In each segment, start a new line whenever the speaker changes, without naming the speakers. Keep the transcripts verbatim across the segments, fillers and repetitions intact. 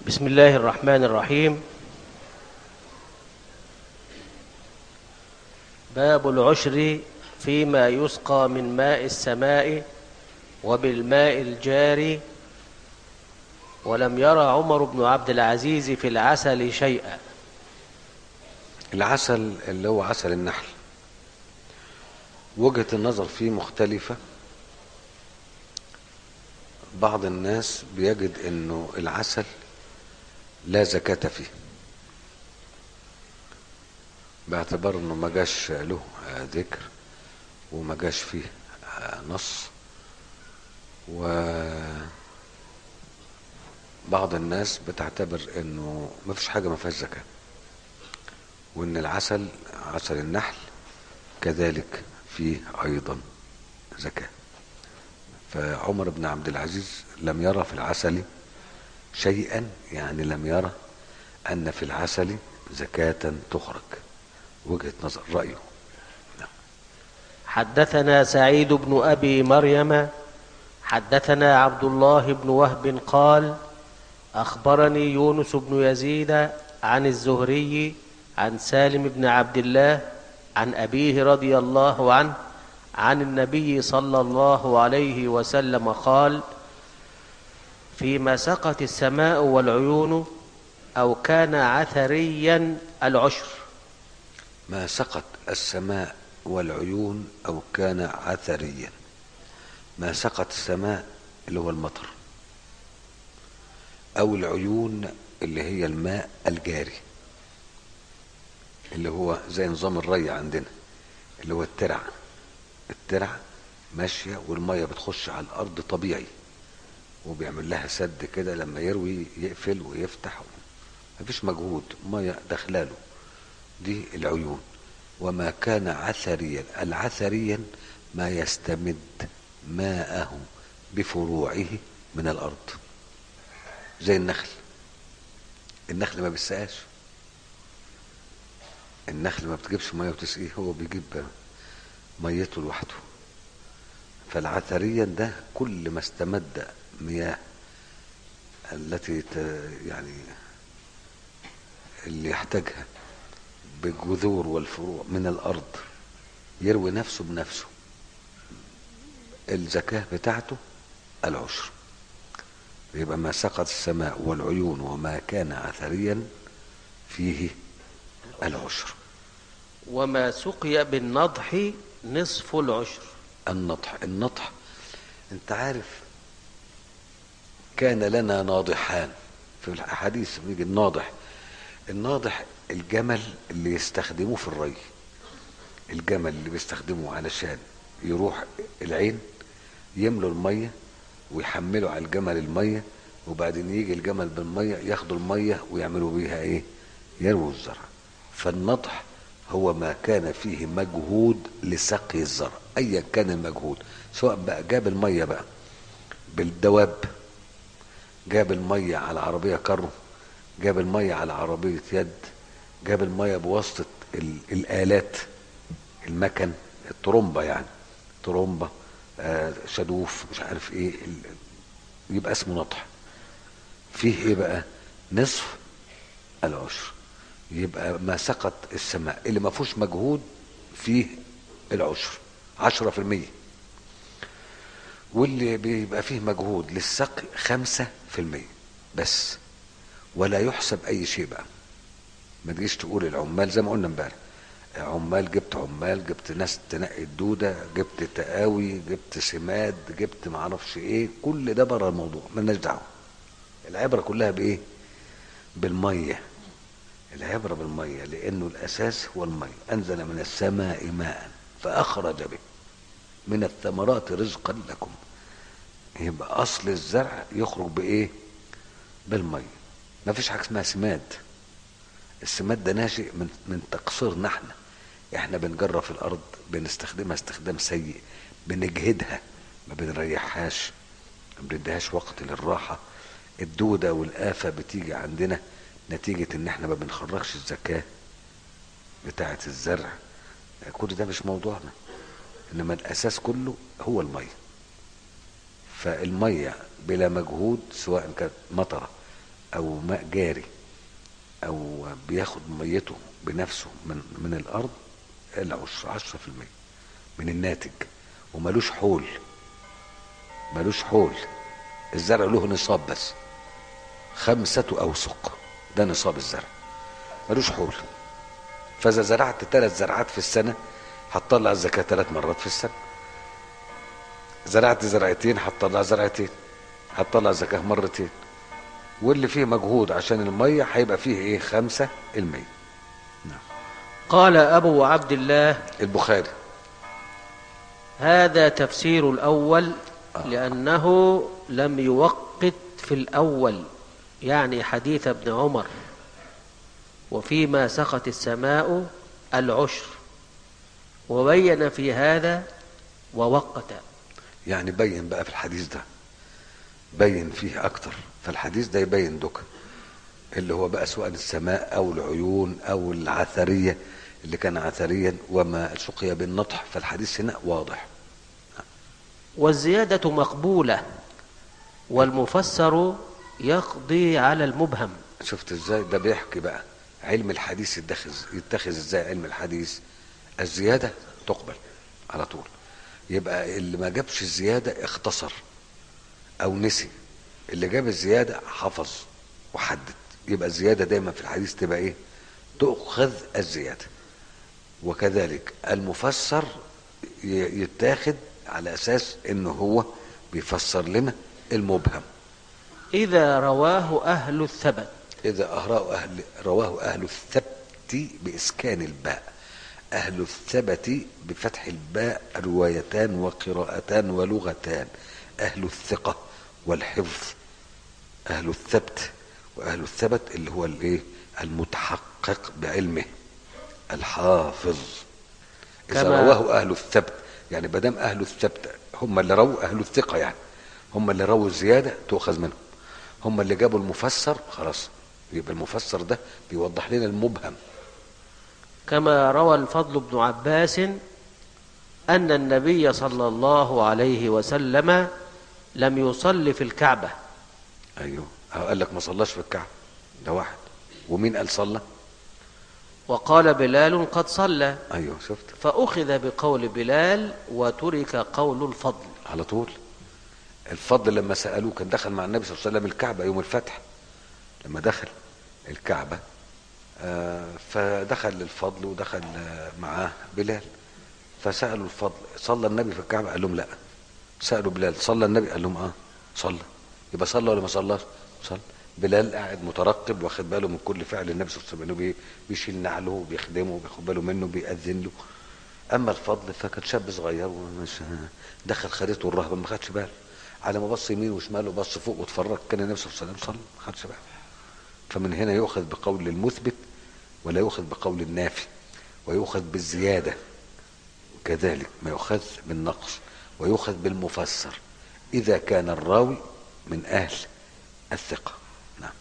بسم الله الرحمن الرحيم. باب العشر فيما يسقى من ماء السماء وبالماء الجاري. ولم يرى عمر بن عبد العزيز في العسل شيئا.
العسل اللي هو عسل النحل وجهة النظر فيه مختلفة. بعض الناس بيجد انه العسل لا زكاة فيه باعتبار انه ما جاش له ذكر وما جاش فيه نص، وبعض الناس بتعتبر انه ما فيش حاجة ما فيهاش زكاة، وان العسل عسل النحل كذلك فيه ايضا زكاة. فعمر بن عبد العزيز لم يرى في العسل شيئا، يعني لم يرى ان في العسل زكاة تخرج. وجهة نظر رأيه.
حدثنا سعيد بن أبي مريم حدثنا عبد الله بن وهب قال أخبرني يونس بن يزيد عن الزهري عن سالم بن عبد الله عن أبيه رضي الله عنه عن النبي صلى الله عليه وسلم قال: فيما سقت السماء والعيون أو كان عثريا العشر.
ما سقت السماء والعيون أو كان عثريا. ما سقت السماء اللي هو المطر، أو العيون اللي هي الماء الجاري اللي هو زي نظام الري عندنا، اللي هو الترع. الترع ماشية والمية بتخش على الأرض طبيعي، وبيعمل لها سد كده، لما يروي يقفل ويفتح، مفيش مجهود، مية داخلاله. دي العيون. وما كان عثريا، العثريا ما يستمد ماءه بفروعه من الأرض، زي النخل. النخل ما بيسقاش، النخل ما بتجيبش مية وتسقيه، هو بيجيب ميته لوحده. فالعثريا ده كل ما استمد مياه التي يعني اللي يحتاجها بالجذور والفروع من الأرض يروي نفسه بنفسه، الزكاة بتاعته العشر. يبقى ما سقط السماء والعيون وما كان عثريا فيه العشر.
وما سقي بالنضح نصف العشر.
النضح النضح انت عارف، كان لنا ناضحان في الأحاديث. بيجي الناضح الناضح الجمل اللي يستخدموه في الري، الجمل اللي بيستخدموه علشان يروح العين يملوا المية ويحملوا على الجمل المية، وبعدين يجي الجمل بالمية ياخدوا المية ويعملوا بيها ايه؟ يرووا الزرع. فالنضح هو ما كان فيه مجهود لسقي الزرع، ايا كان المجهود، سواء بقى جاب المية بقى بالدواب، جاب المية على عربية كارو، جاب المية على عربية يد، جاب المية بواسطة الآلات، المكن، الطرمبة يعني، طرمبة، آه شدوف، مش عارف ايه، يبقى اسمه نضح. فيه ايه بقى؟ نصف العشر. يبقى ما سقط السماء اللي ما فيهوش مجهود فيه العشر عشرة في المية، واللي بيبقى فيه مجهود للسقي خمسة في المية بس. ولا يحسب اي شيء بقى. ما تجيش تقول العمال زي ما قلنا امبارح، عمال، جبت عمال، جبت ناس تنقي الدودة، جبت تقاوي، جبت سماد، جبت معرفش ايه، كل ده بره الموضوع، مالناش دعوه. العبرة كلها بايه؟ بالمية. العبرة بالمية، لانه الاساس هو المية. انزل من السماء ماء فاخرج به من الثمرات رزقا لكم. يبقى اصل الزرع يخرج بايه؟ بالمية. ما فيش حاجة اسمها سماد. السماد ده ناشئ من من تقصيرنا احنا. احنا بنجرف الارض، بنستخدمها استخدام سيء، بنجهدها، ما بنريحهاش، ما بنديهاش وقت للراحة. الدودة والآفة بتيجي عندنا نتيجة ان احنا ما بنخرجش الزكاة بتاعة الزرع. كل ده مش موضوعنا، انما الاساس كله هو المية. فالمية بلا مجهود، سواء كانت مطرة او ماء جاري او بياخد ميته بنفسه من من الارض العشر عشرة في المية من الناتج، وملوش حول، ملوش حول. الزرع له نصاب بس، خمسة أوسق، ده نصاب الزرع، ملوش حول. فإذا زرعت ثلاث زرعات في السنة هتطلع الزكاة ثلاث مرات في السنة. زرعت زرعتين هتطلع زرعتين، هتطلع زكاة مرتين. واللي فيه مجهود عشان المية هيبقى فيه ايه؟ خمسة المية. نعم.
قال أبو عبد الله
البخاري:
هذا تفسير الأول لأنه لم يوقت في الأول، يعني حديث ابن عمر، وفيما سقت السماء العشر، وبين في هذا ووقت.
يعني بين بقى في الحديث ده، بين فيه أكتر. فالحديث ده يبين دوكا اللي هو بقى سواء السماء أو العيون أو العثرية اللي كان عثريا وما سقي بالنطح. فالحديث هنا واضح.
والزيادة مقبولة، والمفسر يقضي على المبهم.
شفت ازاي؟ ده بيحكي بقى علم الحديث يتخذ يتخذ ازاي علم الحديث. الزيادة تقبل على طول. يبقى اللي ما جابش الزيادة اختصر او نسي، اللي جاب الزيادة حفظ وحدد. يبقى الزيادة دايما في الحديث تبقى ايه؟ تؤخذ الزيادة. وكذلك المفسر يتاخد على اساس انه هو بيفسر لنا المبهم.
إذا رواه أهل الثبت.
إذا أهراه أهل رواه أهل الثبت بإسكان الباء. أهل الثبت بفتح الباء روايتان وقراءتان ولغتان: أهل الثقة والحفظ. أهل الثبت وأهل الثبت اللي هو الإيه؟ المتحقق بعلمه، الحافظ. إذا رواه أهل الثبت يعني بدام أهل الثبت هم اللي رووا أهل الثقة، يعني هم اللي رووا الزيادة تؤخذ منهم، هم اللي جابوا المفسر، خلاص يبقى المفسر ده بيوضح لنا المبهم.
كما روى الفضل بن عباس أن النبي صلى الله عليه وسلم لم يصلي في الكعبة.
أيوه، قال لك ما صلاش في الكعبة، ده واحد. ومين قال صلى؟
وقال بلال قد صلى.
أيوه شفت.
فأخذ بقول بلال وترك قول الفضل
على طول. الفضل لما سألوه كان دخل مع النبي صلى الله عليه وسلم الكعبة يوم الفتح، لما دخل الكعبة آه فدخل الفضل ودخل آه معاه بلال، فسألوا الفضل صلى النبي في الكعبة؟ قال لهم لا. سألوا بلال صلى النبي؟ قال لهم اه صلى. يبقى صلى ولا ما صلاش؟ صلى. بلال قاعد مترقب واخد باله من كل فعل النبي صلى الله عليه وسلم، بيشيل نعله وبيخدمه وبياخد باله منه بيأذن له. اما الفضل فكان شاب صغير ومش دخل خدته الرهبه ما خدش باله، على ما بص يمين وشمال وبص فوق واتفرج كان النبي صلى الله عليه وسلم صلى ما خدش باله. فمن هنا يؤخذ بقول المثبت ولا يؤخذ بقول النافي، ويؤخذ بالزياده كذلك ما يؤخذ بالنقص، ويؤخذ بالمفسر اذا كان الراوي من اهل الثقه. نعم.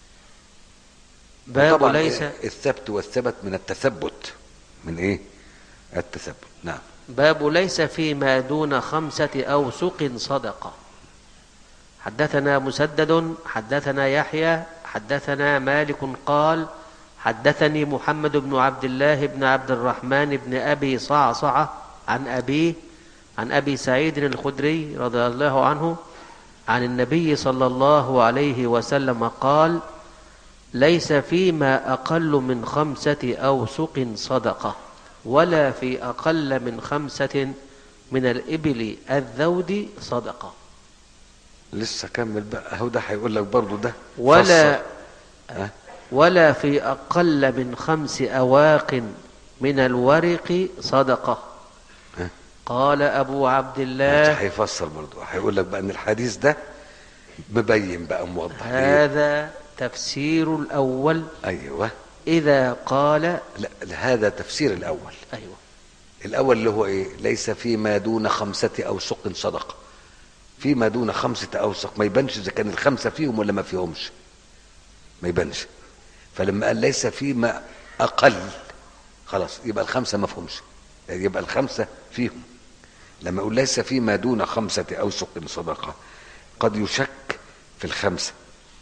باب ليس
الثبت والثبت من التثبت، من ايه؟ التثبت. نعم.
باب ليس فيما دون خمسة أوسق صدقة. حدثنا مسدد حدثنا يحيى حدثنا مالك قال حدثني محمد بن عبد الله بن عبد الرحمن بن أبي صعصعة عن أبيه عن أبي سعيد الخدري رضي الله عنه عن النبي صلى الله عليه وسلم قال: ليس فيما أقل من خمسة أوسق صدقة، ولا في أقل من خمسة من الإبل الذود صدقة.
لسه كمل بقى، هو ده هيقول لك برضه ده
ولا ولا في أقل من خمس أواق من الورق صدقة.
أه؟
قال أبو عبد الله.
هيفسر برضه، هيقول لك بقى ان الحديث ده مبين بقى موضح.
هذا إيه؟ تفسير الأول.
ايوه.
إذا قال
لا هذا تفسير الأول.
أيوة.
الأول اللي هو إيه؟ ليس فيما دون خمسة أوسق صدقة. فيما دون خمسة أوسق ما يبانش إذا كان الخمسة فيهم ولا ما فيهمش، ما يبانش. فلما قال ليس فيما أقل خلاص يبقى الخمسة ما فيهمش، يبقى الخمسة فيهم. لما يقول ليس فيما دون خمسة أوسق صدقة قد يشك في الخمسة،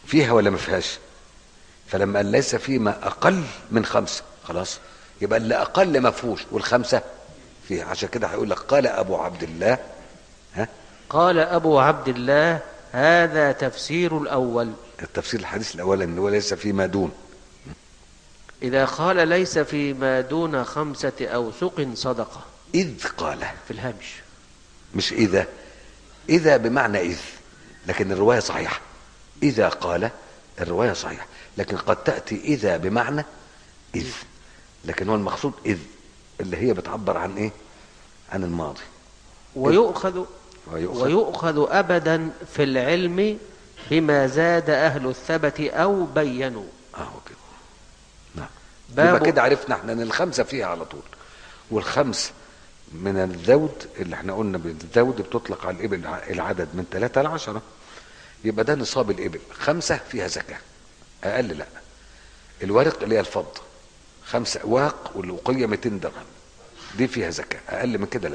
فيها ولا ما فيهاش؟ فلما قال ليس فيما اقل من خمسه، خلاص يبقى اللي اقل ما فيهوش والخمسه فيها. عشان كده هيقول لك قال ابو عبد الله، ها،
قال أبو عبد الله هذا تفسير الأول.
التفسير الحديث الاول ان هو ليس فيما دون.
إذا قال ليس فيما دون خمسة أوسق صدقة.
اذ قال،
في الهامش.
مش اذا. اذا بمعنى اذ، لكن الروايه صحيحه. اذا قال الروايه صحيحه، لكن قد تاتي اذا بمعنى اذ، لكن هو المقصود اذ اللي هي بتعبر عن ايه؟ عن الماضي.
ويؤخذ
ويؤخذ,
ويؤخذ أبدا في العلم بما زاد أهل الثبت أو بينوا.
اه كده. نعم.
باب
يبقى كده عرفنا احنا ان الخمسه فيها على طول، والخمس من الذود اللي احنا قلنا بالذود بتطلق على الابل العدد من ثلاثة لعشرة، يبقى ده نصاب الابل. خمسه فيها زكاه، اقل لا. الورق اللي هي الفضه خمسه اواق، والوقيه مئتين درهم، دي فيها زكاه. اقل من كده لا.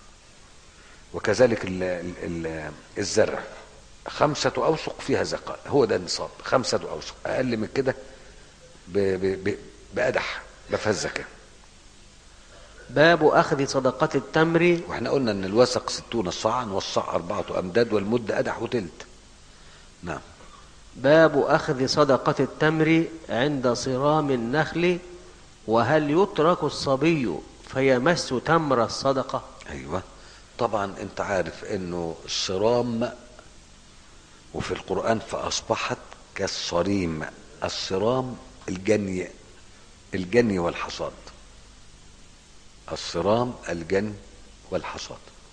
وكذلك ال ال الزرع خمسة أوسق فيها زكاة، هو ده النصاب، خمسة أوسق. أقل من كده بأدح ما فيهاش زكاة.
باب أخذ صدقة التمر.
واحنا قلنا ان الوسق ستون صاعا، والصاع أربعة أمداد، والمد أدح وتلت. نعم.
باب أخذ صدقة التمر عند صرام النخل، وهل يترك الصبي فيمس تمر الصدقة؟
أيوة طبعا. انت عارف انه الصرام وفي القرآن فأصبحت كالصريم. الصرام الجني، الجني والحصاد. الصرام الجني والحصاد.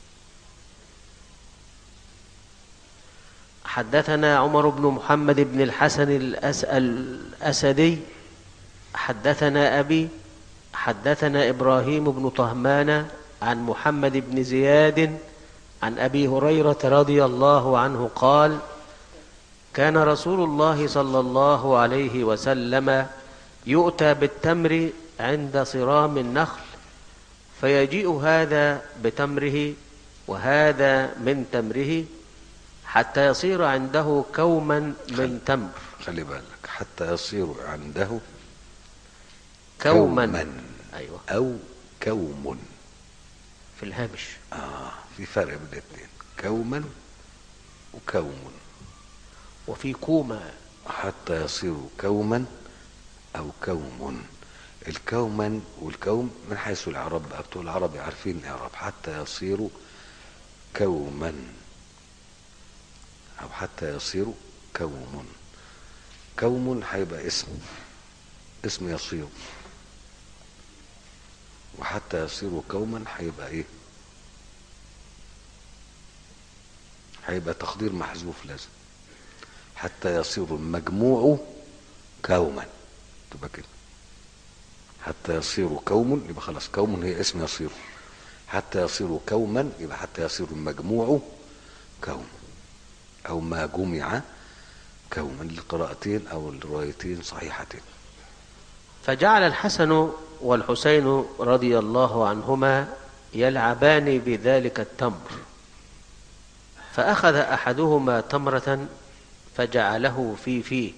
حدثنا عمر بن محمد بن الحسن الأس... الأسدي حدثنا أبي حدثنا إبراهيم بن طهمان عن محمد بن زياد عن أبي هريرة رضي الله عنه قال: كان رسول الله صلى الله عليه وسلم يؤتى بالتمر عند صرام النخل، فيجيء هذا بتمره وهذا من تمره حتى يصير عنده كوما من تمر.
خلي بالك، حتى يصير عنده
كوما,
كوما.
أيوة.
أو كوم
في الهامش.
آه في فرق بين الاثنين، كوما وكوم.
وفي كوما.
حتى يصير كوما أو كوم. الكوما والكوم من حيث الإعراب بقى، بتوع العرب عارفين الإعراب. حتى يصير كوما أو حتى يصير كوم. كوم هيبقى اسم اسم يصير، وحتى يصير كوما هيبقى ايه؟ هيبقى تقدير محذوف لازم. حتى يصير المجموع كوما، تبقى كده. حتى يصير كوم يبقى خلاص، كوم هي اسم يصير. حتى يصير كوما يبقى حتى يصير المجموع كوم، او ما جمع كوما. القراءتين او الروايتين صحيحتين.
فجعل الحسن والحسين رضي الله عنهما يلعبان بذلك التمر، فأخذ أحدهما تمرة فجعله في فيه،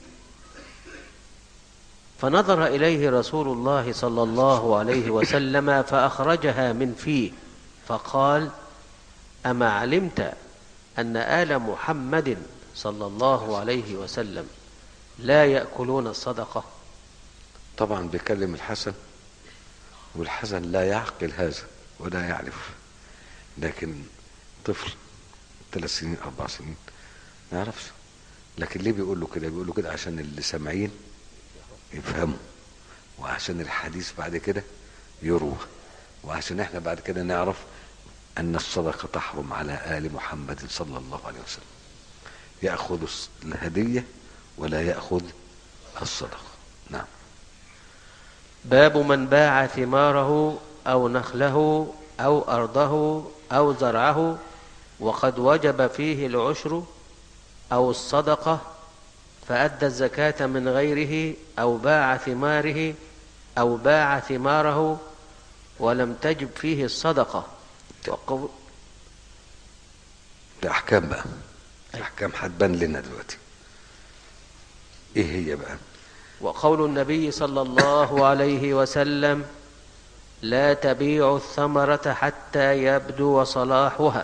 فنظر إليه رسول الله صلى الله عليه وسلم فأخرجها من فيه، فقال: أما علمت أن آل محمد صلى الله عليه وسلم لا يأكلون الصدقة؟
طبعا بيكلم الحسن، والحسن لا يعقل هذا ولا يعرف، لكن طفل ثلاث سنين أربع سنين ما يعرفش. لكن ليه بيقول له كده؟ بيقول له كده عشان اللي سامعين يفهموا، وعشان الحديث بعد كده يروى، وعشان احنا بعد كده نعرف أن الصدقة تحرم على آل محمد صلى الله عليه وسلم. يأخذ الهدية ولا يأخذ الصدقة. نعم.
باب من باع ثماره أو نخله أو أرضه أو زرعه وقد وجب فيه العشر أو الصدقة، فأدى الزكاة من غيره، أو باع ثماره أو باع ثماره ولم تجب فيه الصدقة. وقو...
ده أحكام بقى، أحكام هتبان لنا دلوقتي. ايه هي بقى؟
وقول النبي صلى الله عليه وسلم: لا تبيع الثمرة حتى يبدو صلاحها.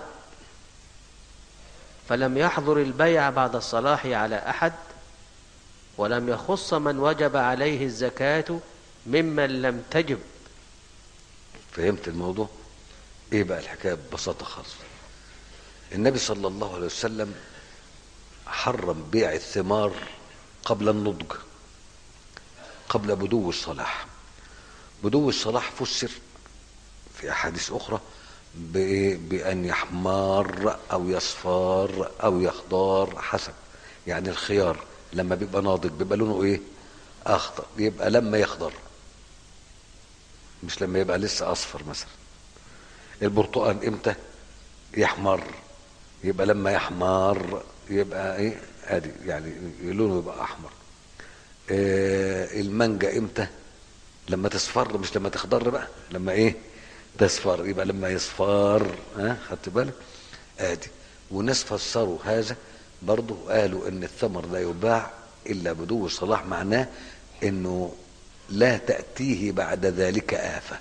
فلم يحضر البيع بعد الصلاح على أحد، ولم يخص من وجب عليه الزكاة ممن لم تجب.
فهمت الموضوع؟ ايه بقى الحكاية ببساطة خالص؟ النبي صلى الله عليه وسلم حرم بيع الثمار قبل النضج، قبل بدو الصلاح. بدو الصلاح فسر في أحاديث أخرى بأن يحمار أو يصفار أو يخضر حسب. يعني الخيار لما بيبقى ناضج بيبقى لونه إيه؟ أخضر. يبقى لما يخضر، مش لما يبقى لسه أصفر. مثلا البرتقال إمتى يحمر؟ يبقى لما يحمر يبقى إيه؟ أدي يعني لونه يبقى أحمر. آه المانجا إمتى؟ لما تصفر، مش لما تخضر بقى، لما إيه؟ تصفر. يبقى لما يصفر. ها خدت بالك؟ ادي. وناس فسروا هذا برضه، قالوا ان الثمر لا يباع الا بدو الصلاح، معناه انه لا تأتيه بعد ذلك آفة.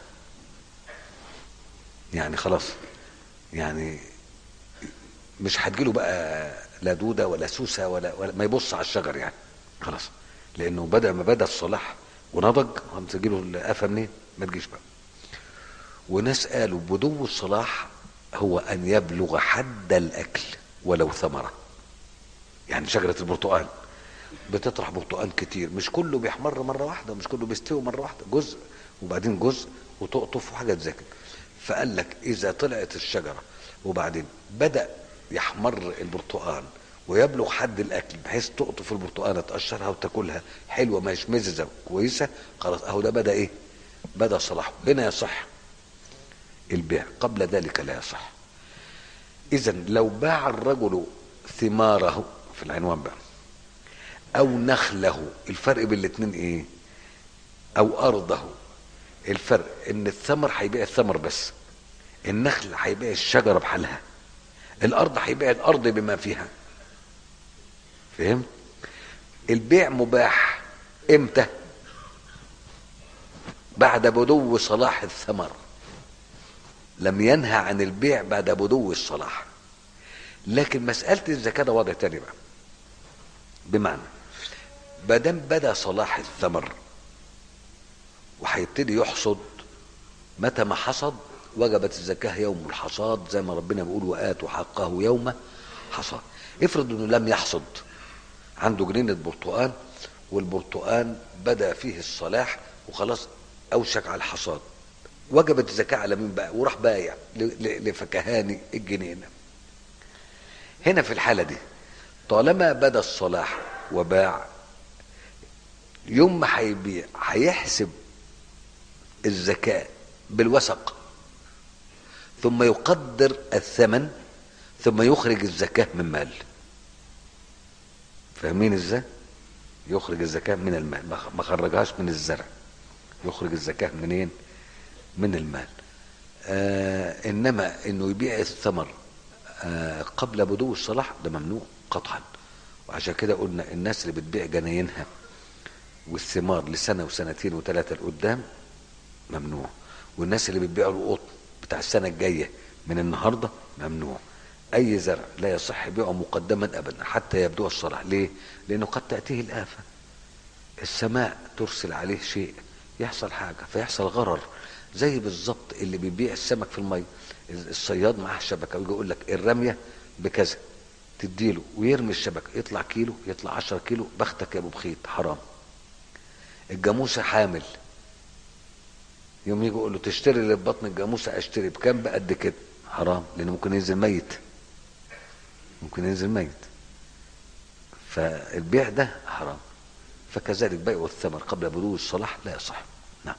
يعني خلاص، يعني مش هتجيله بقى لا دودة ولا سوسة ولا, ولا ما يبص على الشجر يعني خلاص، لانه بدأ ما بدأ الصلاح ونضج هتجيله الآفة منين؟ ما تجيش بقى. وناس قالوا بدو الصلاح هو أن يبلغ حد الأكل ولو ثمرة. يعني شجرة البرتقال بتطرح برتقال كتير، مش كله بيحمر مرة واحدة، مش كله بيستوي مرة واحدة، جزء وبعدين جزء وتقطف وحاجات زي كده. فقال لك إذا طلعت الشجرة وبعدين بدأ يحمر البرتقال ويبلغ حد الأكل بحيث تقطف البرتقالة تقشرها وتاكلها حلوة مش مززة كويسة، خلاص أهو ده بدأ إيه؟ بدأ صلاحه. هنا يصح البيع، قبل ذلك لا يصح. إذن لو باع الرجل ثماره في العنوان بقى أو نخله، الفرق بين الاثنين إيه؟ أو أرضه، الفرق إن الثمر هيبيع الثمر بس، النخل هيبيع الشجرة بحالها، الأرض هيبيع الأرض بما فيها. فهمت؟ البيع مباح إمتى؟ بعد بدو صلاح الثمر. لم ينهى عن البيع بعد بدو الصلاح. لكن مسألة الزكاة ده وضع تاني بقى. بمعنى بدم بدا صلاح الثمر وهيبتدي يحصد، متى ما حصد وجبت الزكاة يوم الحصاد، زي ما ربنا بيقول وآتوا حقه يوم حصاد. افرض انه لم يحصد، عنده جنينة برتقال والبرتقال بدا فيه الصلاح وخلاص اوشك على الحصاد، وجبت الزكاة على مين بقى؟ وراح بايع لفكهاني الجنينة. هنا في الحالة دي طالما بدا الصلاح وباع، يوم ما هيبيع هيحسب الزكاة بالوسق، ثم يقدر الثمن، ثم يخرج الزكاة من مال. فاهمين ازاي؟ يخرج الزكاة من المال، ما خرجهاش من الزرع، يخرج الزكاة منين؟ من المال. آه انما انه يبيع الثمر آه قبل بدو الصلاح ده ممنوع قطعا. وعشان كده قلنا الناس اللي بتبيع جناينها والثمار لسنة وسنتين وثلاثة لقدام ممنوع، والناس اللي بتبيع القطن بتاع السنة الجاية من النهاردة ممنوع. اي زرع لا يصح بيعه مقدما ابدا حتى يبدو الصلاح. ليه؟ لانه قد تأتيه الآفة، السماء ترسل عليه شيء، يحصل حاجة فيحصل غرر. زي بالظبط اللي بيبيع السمك في المية، الصياد معاه شبكة ويجي يقول لك الرمية بكذا، تديله ويرمي الشبكة، يطلع كيلو يطلع عشر كيلو، بختك يا ابو بخيت، حرام. الجاموسة حامل، يوم يجي يقول له تشتري اللي في بطن الجاموسة، اشتري بكام؟ بقد كده، حرام، لانه ممكن ينزل ميت، ممكن ينزل ميت. فالبيع ده حرام. فكذلك بيع الثمر قبل بدو الصلاح لا يصح. نعم.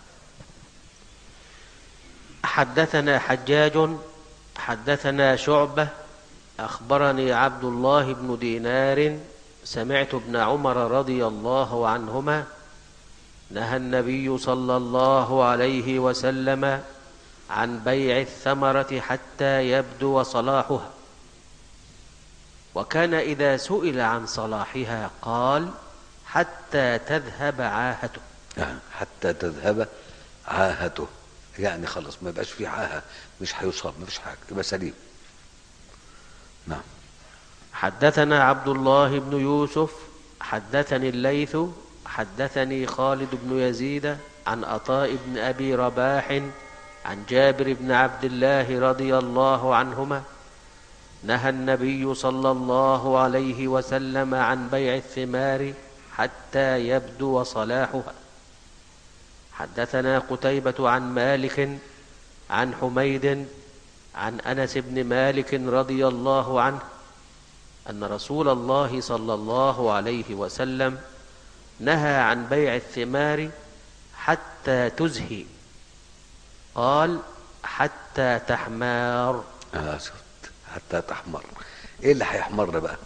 حدثنا حجاج حدثنا شعبة أخبرني عبد الله بن دينار سمعت ابن عمر رضي الله عنهما نهى النبي صلى الله عليه وسلم عن بيع الثمرة حتى يبدو صلاحها، وكان إذا سئل عن صلاحها قال حتى تذهب عاهته.
آه، حتى تذهب عاهته، يعني خلاص ما يبقاش في عاهة، مش هيصاب، ما فيش حاجة، يبقى سليم. نعم.
حدثنا عبد الله بن يوسف حدثني الليث حدثني خالد بن يزيد عن عطاء بن أبي رباح عن جابر بن عبد الله رضي الله عنهما نهى النبي صلى الله عليه وسلم عن بيع الثمار حتى يبدو صلاحها. حدثنا قتيبة عن مالك عن حميد عن أنس بن مالك رضي الله عنه أن رسول الله صلى الله عليه وسلم نهى عن بيع الثمار حتى تزهي، قال حتى تحمار.
آه شفت، حتى تحمر. ايه اللي هيحمر بقى؟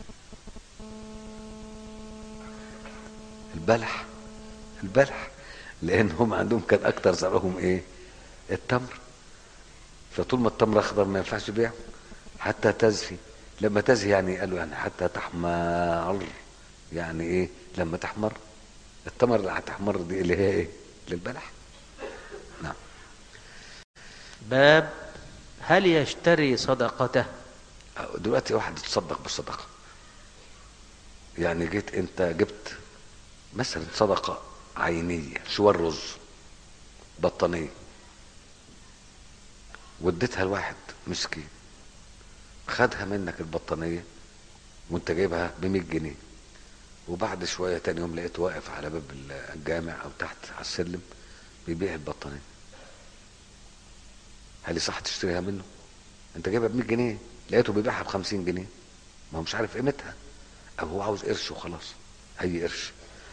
البلح. البلح، لان هم عندهم كان اكتر زرعهم ايه؟ التمر. فطول ما التمر اخضر ما ينفعش بيعه. حتى تزهي، لما تزهي يعني قالوا يعني حتى تحمر، يعني ايه لما تحمر؟ التمر اللي هتحمر دي اللي هي ايه؟ للبلح. نعم.
باب هل يشتري صدقته؟
دلوقتي واحد يتصدق بالصدقة، يعني جيت انت جبت مثلا صدقة عينية، شوال رز، بطانية، واديتها لواحد مسكين، خدها منك البطانية وانت جايبها بمية جنيه، وبعد شوية تاني يوم لقيته واقف على باب الجامع او تحت على السلم بيبيع البطانية، هل يصح تشتريها منه؟ انت جايبها بمية جنيه، لقيته بيبيعها بخمسين جنيه، ما هو مش عارف قيمتها، او هو عاوز قرش وخلاص، اي قرش،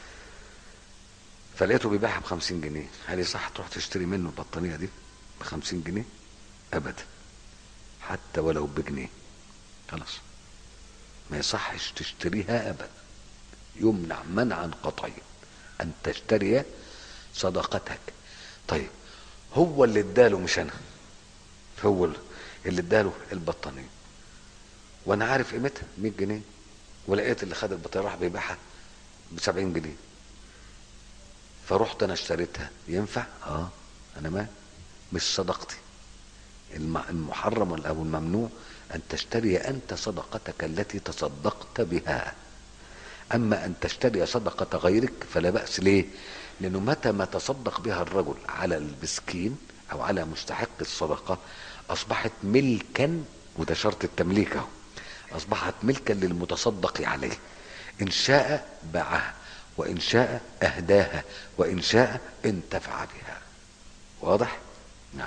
فلقيته بيبيعها بخمسين جنيه، هل يصح تروح تشتري منه البطانية دي بخمسين جنيه؟ ابدا، حتى ولو بجنيه، خلاص ما يصحش تشتريها ابدا. يمنع منعا قطعيا ان تشتري صدقتك. طيب هو اللي اداله مش انا، هو اللي اداله البطانية وانا عارف قيمتها مية جنيه، ولقيت اللي خد البطانية راح بيبيعها بسبعين جنيه، فرحت انا اشتريتها، ينفع؟ اه انا ما مش صدقتي. المحرم او الممنوع ان تشتري انت صدقتك التي تصدقت بها. اما ان تشتري صدقة غيرك فلا بأس. ليه؟ لانه متى ما تصدق بها الرجل على المسكين او على مستحق الصدقة اصبحت ملكا، وده شرط التمليك اهو، اصبحت ملكا للمتصدق عليه، ان شاء باعها وان شاء اهداها وان شاء انتفع بها. واضح؟ نعم.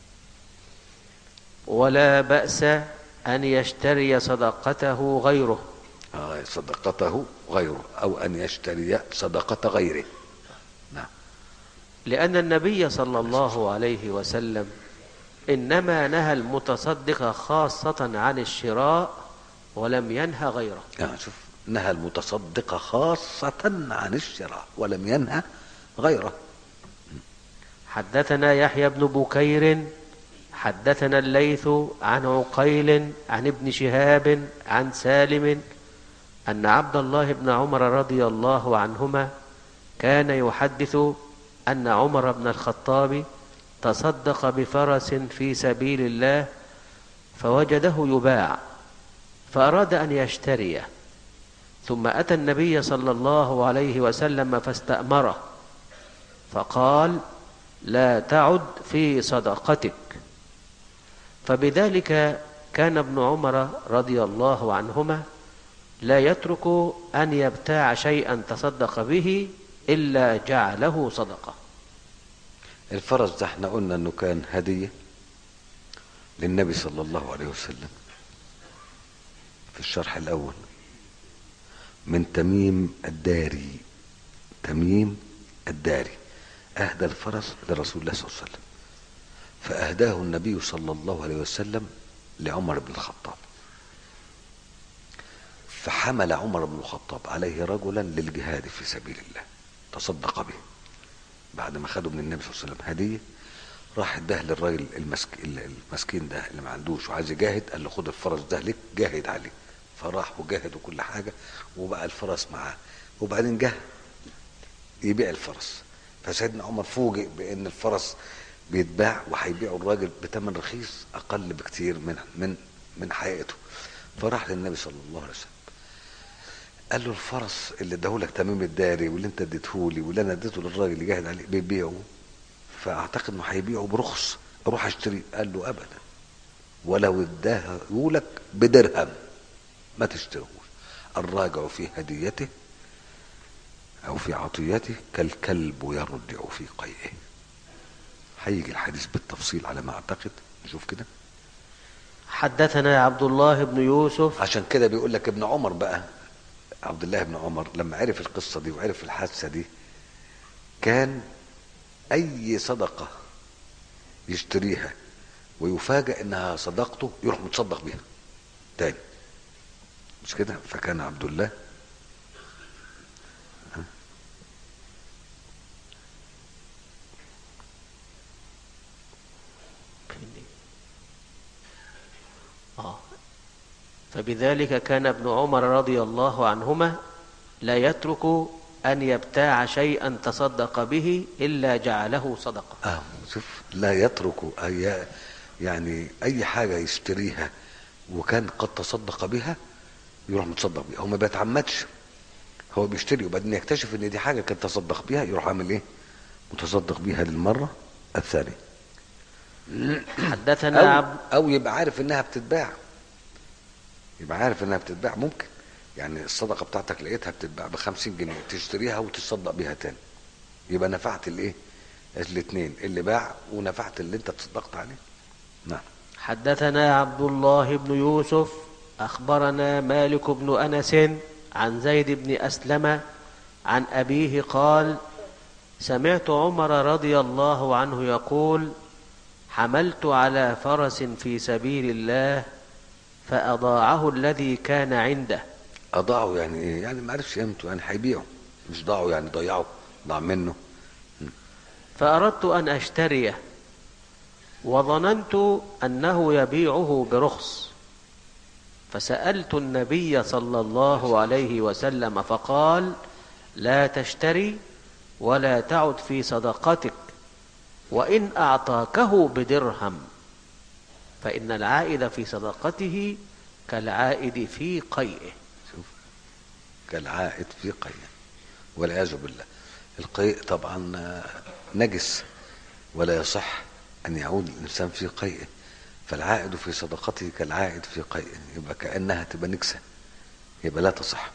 ولا بأس أن يشتري صدقته غيره.
آه صدقته غيره، او ان يشتري صدقة غيره. نعم.
لأن النبي صلى الله عليه وسلم إنما نهى المتصدق خاصة عن الشراء ولم ينهى غيره.
آه شوف، نهى المتصدق خاصة عن الشراء ولم ينهى غيره.
حدثنا يحيى بن بكير حدثنا الليث عن عقيل عن ابن شهاب عن سالم أن عبد الله بن عمر رضي الله عنهما كان يحدث أن عمر بن الخطاب تصدق بفرس في سبيل الله فوجده يباع فأراد أن يشتريه، ثم أتى النبي صلى الله عليه وسلم فاستأمره فقال لا تعد في صدقتك. فبذلك كان ابن عمر رضي الله عنهما لا يترك أن يبتاع شيئا تصدق به إلا جعله صدقة.
الفرس ده احنا قلنا انه كان هدية للنبي صلى الله عليه وسلم في الشرح الاول من تميم الداري. تميم الداري اهدى الفرس لرسول الله صلى الله عليه وسلم، فاهداه النبي صلى الله عليه وسلم لعمر بن الخطاب، فحمل عمر بن الخطاب عليه رجلا للجهاد في سبيل الله تصدق به. بعد ما خده من النبي صلى الله عليه وسلم هديه، راح اداه للراجل المسك... المسكين ده اللي ما عندوش وعايز يجاهد، قال له خد الفرس ده لك جاهد عليه، فراح وجاهد وكل حاجه وبقى الفرس معاه. وبعدين جه يبيع الفرس، فسيدنا عمر فوجئ بان الفرس بيتباع وهيبيعوا الراجل بثمن رخيص اقل بكتير من من من حقيقته. فراح للنبي صلى الله عليه وسلم قال له الفرس اللي اداهولك تميم الداري واللي انت اديتهولي واللي انا اديته للراجل اللي جاهد عليه بيبيعه، فاعتقد انه هيبيعه برخص، اروح اشتري. قال له ابدا، ولو اداهولك بدرهم ما تشتريهوش. الراجع في هديته او في عطيته كالكلب يرجع في قيئه. هيجي الحديث بالتفصيل على ما اعتقد، نشوف كده.
حدثنا عبد الله بن يوسف.
عشان كده بيقول لك ابن عمر بقى، عبد الله بن عمر لما عرف القصة دي وعرف الحادثة دي، كان اي صدقة يشتريها ويفاجأ انها صدقته يروح متصدق بيها تاني، مش كده؟ فكان عبد الله
آه. فبذلك كان ابن عمر رضي الله عنهما لا يترك أن يبتاع شيئا تصدق به إلا جعله صدقة.
اه شوف، لا يترك أي يعني أي حاجة يشتريها وكان قد تصدق بها يروح متصدق بها. هو ما بيتعمدش، هو بيشتري وبعدين يكتشف ان دي حاجة كان تصدق بها يروح عامل ايه؟ متصدق بيها للمرة الثانية.
حدثنا
أو,
عبد
أو يبقى عارف انها بتتباع، يبقى عارف انها بتتباع. ممكن يعني الصدقة بتاعتك لقيتها بتتباع بخمسين جنيه، تشتريها وتصدق بيها تاني، يبقى نفعت الايه؟ الاثنين، اللي باع ونفعت اللي انت تصدقت عليه. نعم.
حدثنا عبد الله بن يوسف أخبرنا مالك بن أنس عن زيد بن أسلم عن أبيه قال: سمعت عمر رضي الله عنه يقول: حملت على فرس في سبيل الله فأضاعه الذي كان عنده.
أضاعه يعني ايه؟ يعني ما عرفش قيمته، يعني هيبيعه، مش ضاعه يعني ضيعه، ضاع منه.
فأردت أن أشتريه وظننت أنه يبيعه برخص، فسألت النبي صلى الله عليه وسلم فقال: لا تشتري ولا تعد في صدقتك، وإن أعطاكه بدرهم فإن العائد في صدقته كالعائد في قيئه.
شوف، كالعائد في قيئه، والعياذ بالله. القيء طبعا نجس ولا يصح أن يعود الإنسان في قيئه، فالعائد في صدقته كالعائد في قيئه، يبقى كأنها تبقى نكسة، يبقى لا تصح.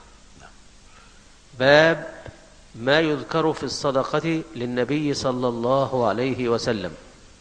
باب ما يذكر في الصدقة للنبي صلى الله عليه وسلم.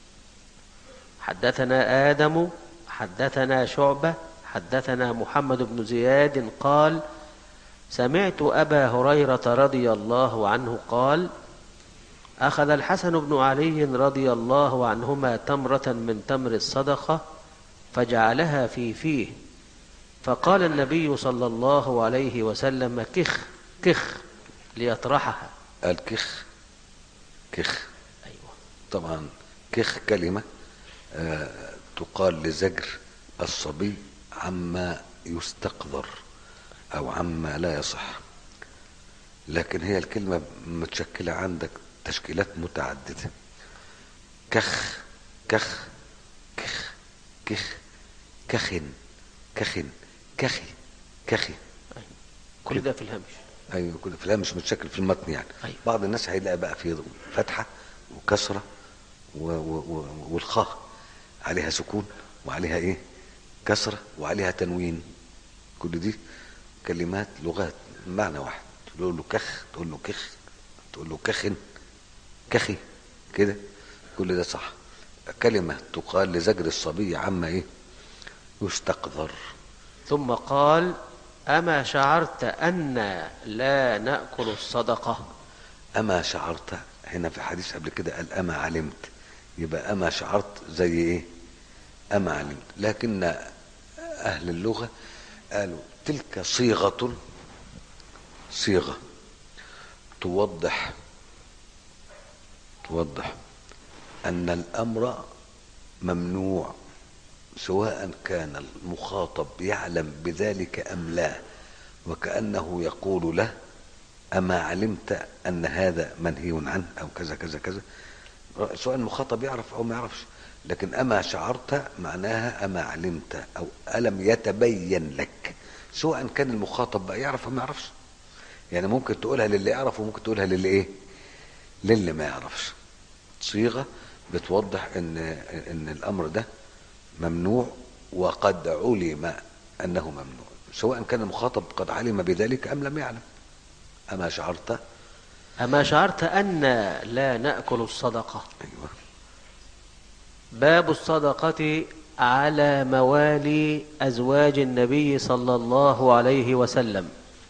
حدثنا آدم حدثنا شعبة حدثنا محمد بن زياد قال: سمعت أبا هريرة رضي الله عنه قال: أخذ الحسن بن علي رضي الله عنهما تمرة من تمر الصدقة فجعلها في فيه، فقال النبي صلى الله عليه وسلم: كخ كخ، ليطرحها.
قال كخ كخ.
أيوة.
طبعا كخ كلمة آه تقال لزجر الصبي عما يستقذر أو عما لا يصح، لكن هي الكلمة متشكلة عندك تشكيلات متعددة. كخ كخ كخ كخ كخن كخن كخي كخي.
أيوة. كل ده في الهمش.
ايوه كل في الهمش متشكل في المتن يعني.
أيوة.
بعض الناس هيلاقي بقى في فتحة وكسرة و و و والخاء عليها سكون وعليها ايه؟ كسرة وعليها تنوين. كل دي كلمات لغات معنى واحد. تقول له كخ، تقول له كخ، تقول له كخن كخي كده، كل ده صح. كلمة تقال لزجر الصبي عما ايه؟ يستقذر.
ثم قال: أما شعرت أن لا نأكل الصدقة؟
أما شعرت، هنا في حديث قبل كده قال أما علمت، يبقى أما شعرت زي إيه؟ أما علمت. لكن أهل اللغة قالوا تلك صيغة صيغة توضح توضح أن الأمر ممنوع، سواء كان المخاطب يعلم بذلك أم لا، وكأنه يقول له أما علمت أن هذا منهي عنه أو كذا كذا كذا، سواء المخاطب يعرف أو ما يعرفش. لكن أما شعرت معناها أما علمت أو ألم يتبين لك، سواء كان المخاطب بقى يعرف أو ما يعرفش. يعني ممكن تقولها للي يعرف وممكن تقولها للي إيه، للي ما يعرفش. صيغة بتوضح إن إن الأمر ده ممنوع وقد علم أنه ممنوع، سواء كان المخاطب قد علم بذلك أم لم يعلم. أما شعرت
أما شعرت أن لا نأكل الصدقة.
أيوة.
باب الصدقة على موالي أزواج النبي صلى الله عليه وسلم.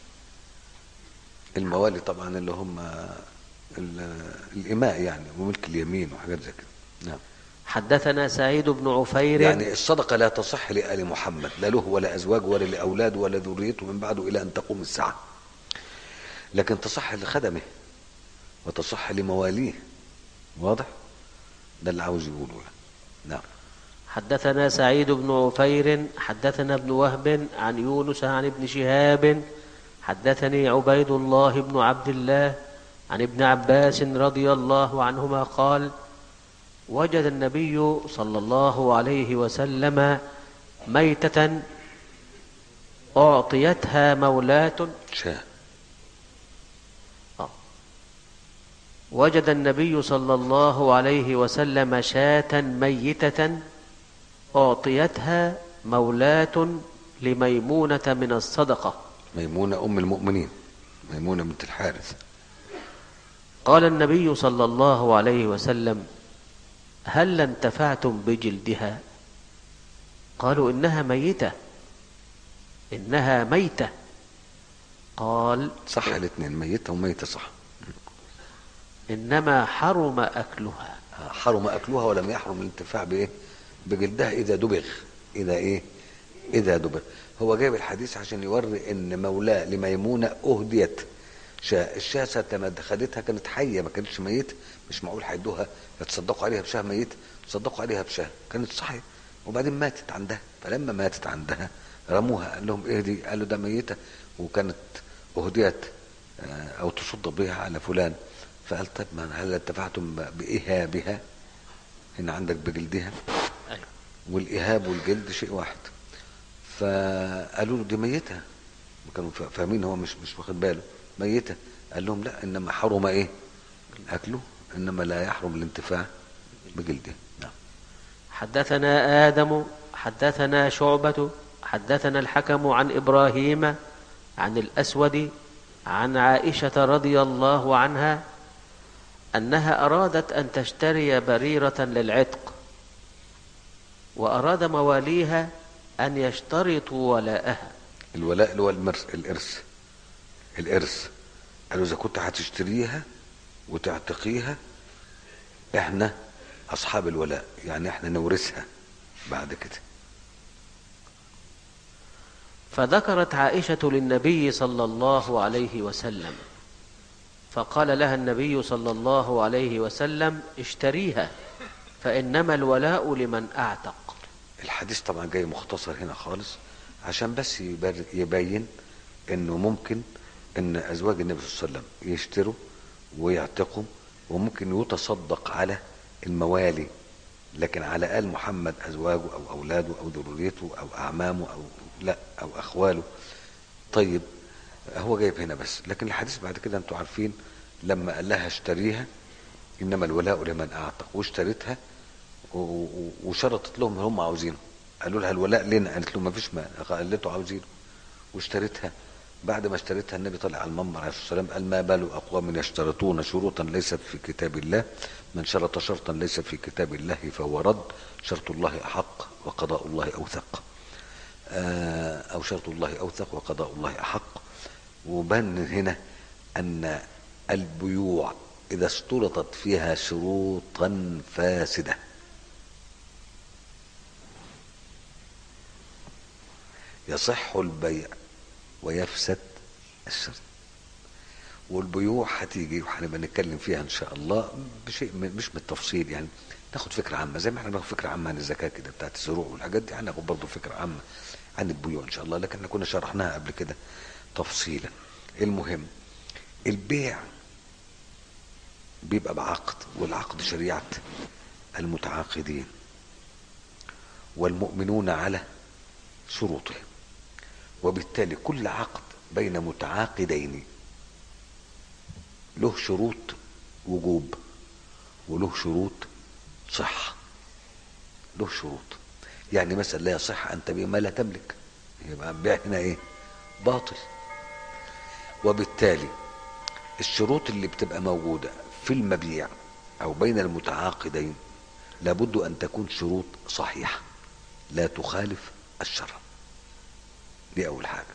الموالي طبعا اللي هم الإماء يعني وملك اليمين وحاجات زي كده. نعم.
حدثنا سعيد بن عفير.
يعني الصدقة لا تصح لآل محمد، لا له ولا أزواج ولا لأولاد ولا ذريته من بعده إلى أن تقوم الساعة، لكن تصح لخدمه وتصح لمواليه. واضح؟ ده اللي عاوز يقوله يعني. نعم.
حدثنا سعيد بن عفير حدثنا ابن وهب عن يونس عن ابن شهاب حدثني عبيد الله بن عبد الله عن ابن عباس رضي الله عنهما قال: وجد النبي صلى الله عليه وسلم ميتة أعطيتها مولاة
شاء.
وجد النبي صلى الله عليه وسلم شاة ميتة أعطيتها مولاة لميمونة من الصدقة.
ميمونة أم المؤمنين، ميمونة بنت الحارث.
قال النبي صلى الله عليه وسلم: هل انتفعتم بجلدها؟ قالوا: إنها ميتة إنها ميتة. قال:
صح الاثنين، ميتة وميتة صح.
إنما حرم أكلها.
حرم أكلها ولم يحرم الانتفاع بإيه؟ بجلدها إذا دبغ. إذا إيه؟ إذا دبغ. هو جايب الحديث عشان يوري إن مولاه لميمونة أهديت شاة. الشاة ساعة خدتها كانت حية ما كانتش ميتة، مش معقول هيدوها يتصدقوا عليها بشاه ميتة، تصدقوا عليها بشاه كانت صحية وبعدين ماتت عندها. فلما ماتت عندها رموها. قال لهم إيه دي؟ قالوا ده ميتة وكانت أهديت أو تصد بها على فلان. فقال: طيب ما هل اتفعتم بإهابها؟ إن عندك بجلدها، والإهاب والجلد شيء واحد. فقالوا له دي ميتة، كانوا فاهمين هو مش مش واخد باله ميتة. قال لهم لا، إنما حرم إيه؟ أكله، إنما لا يحرم الانتفاع بجلده. نعم.
حدثنا آدم حدثنا شعبة حدثنا الحكم عن إبراهيم عن الأسود عن عائشة رضي الله عنها أنها أرادت أن تشتري بريرة للعتق، وأراد مواليها أن يشترطوا ولاءها.
الولاء اللي هو المرس الإرث الإرث قالوا إذا كنت هتشتريها وتعتقيها إحنا أصحاب الولاء، يعني إحنا نورثها بعد كده.
فذكرت عائشة للنبي صلى الله عليه وسلم، فقال لها النبي صلى الله عليه وسلم: اشتريها فإنما الولاء لمن أعتق.
الحديث طبعا جاي مختصر هنا خالص عشان بس يبين انه ممكن ان ازواج النبي صلى الله عليه وسلم يشتروا ويعتقوا، وممكن يتصدق على الموالي، لكن على آل محمد ازواجه او اولاده او ذريته او اعمامه او لا او اخواله. طيب هو جايب هنا بس، لكن الحديث بعد كده انتوا عارفين لما قال لها اشتريها انما الولاء لمن اعتق، واشتريتها وشرطت لهم هم عاوزينه. قالوا لها الولاء لنا، قالت له ما فيش ما قالته عاوزينه، واشتريتها. بعد ما اشتريتها النبي طلع على المنبر عليه الصلاه والسلام قال: ما بال اقوام يشترطون شروطا ليست في كتاب الله، من شرط شرطا ليس في كتاب الله فهو رد، شرط الله احق وقضاء الله اوثق، او شرط الله اوثق وقضاء الله احق. وبان هنا ان البيوع اذا اشترطت فيها شروطا فاسده يصح البيع ويفسد الشرط. والبيوع هتيجي وهنبقى نتكلم فيها ان شاء الله بشيء مش بالتفصيل، يعني ناخد فكره عامه زي ما احنا بناخد فكره عامه عن الزكاه كده بتاعت الزروع والحاجات دي، هناخد برضه فكره عامه عن البيوع ان شاء الله، لكن احنا كنا شرحناها قبل كده تفصيلا. المهم البيع بيبقى بعقد، والعقد شريعة المتعاقدين، والمؤمنون على شروطه، وبالتالي كل عقد بين متعاقدين له شروط وجوب وله شروط صحة. له شروط، يعني مثلا لا يصح أن تبيع ما لا تملك، يبقى البيع هنا ايه؟ باطل. وبالتالي الشروط اللي بتبقى موجودة في المبيع أو بين المتعاقدين لابد أن تكون شروط صحيحة لا تخالف الشرع. دي أول حاجة.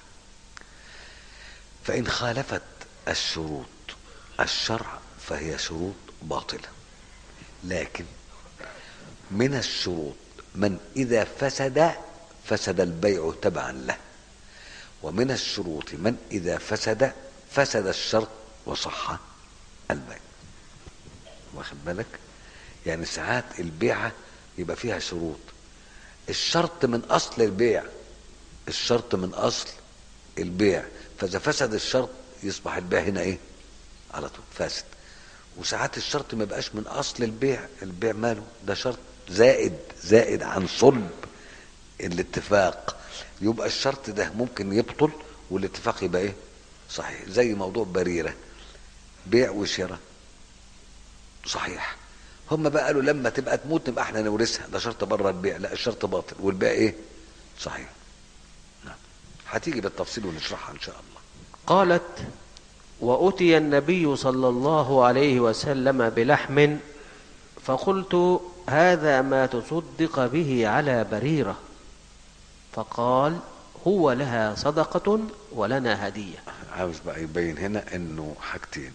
فإن خالفت الشروط الشرع فهي شروط باطلة. لكن من الشروط من إذا فسد فسد البيع تبعا له، ومن الشروط من إذا فسد فسد الشرط وصح البيع. واخد بالك؟ يعني ساعات البيعة يبقى فيها شروط، الشرط من أصل البيع، الشرط من أصل البيع، فإذا فسد الشرط يصبح البيع هنا إيه؟ على طول فاسد. وساعات الشرط ما يبقاش من أصل البيع، البيع ماله؟ ده شرط زائد زائد عن صلب الاتفاق، يبقى الشرط ده ممكن يبطل والاتفاق يبقى إيه؟ صحيح. زي موضوع بريرة، بيع وشراء صحيح، هم بقى قالوا لما تبقى تموت نبقى احنا نورثها، ده شرط بره البيع، لا الشرط باطل والبيع ايه؟ صحيح. نعم، هتيجي بالتفصيل ونشرحها ان شاء الله.
قالت: وأتي النبي صلى الله عليه وسلم بلحم فقلت: هذا ما تصدق به على بريرة. فقال: هو لها صدقة ولنا هدية.
عاوز بقى يبين هنا انه حاجتين،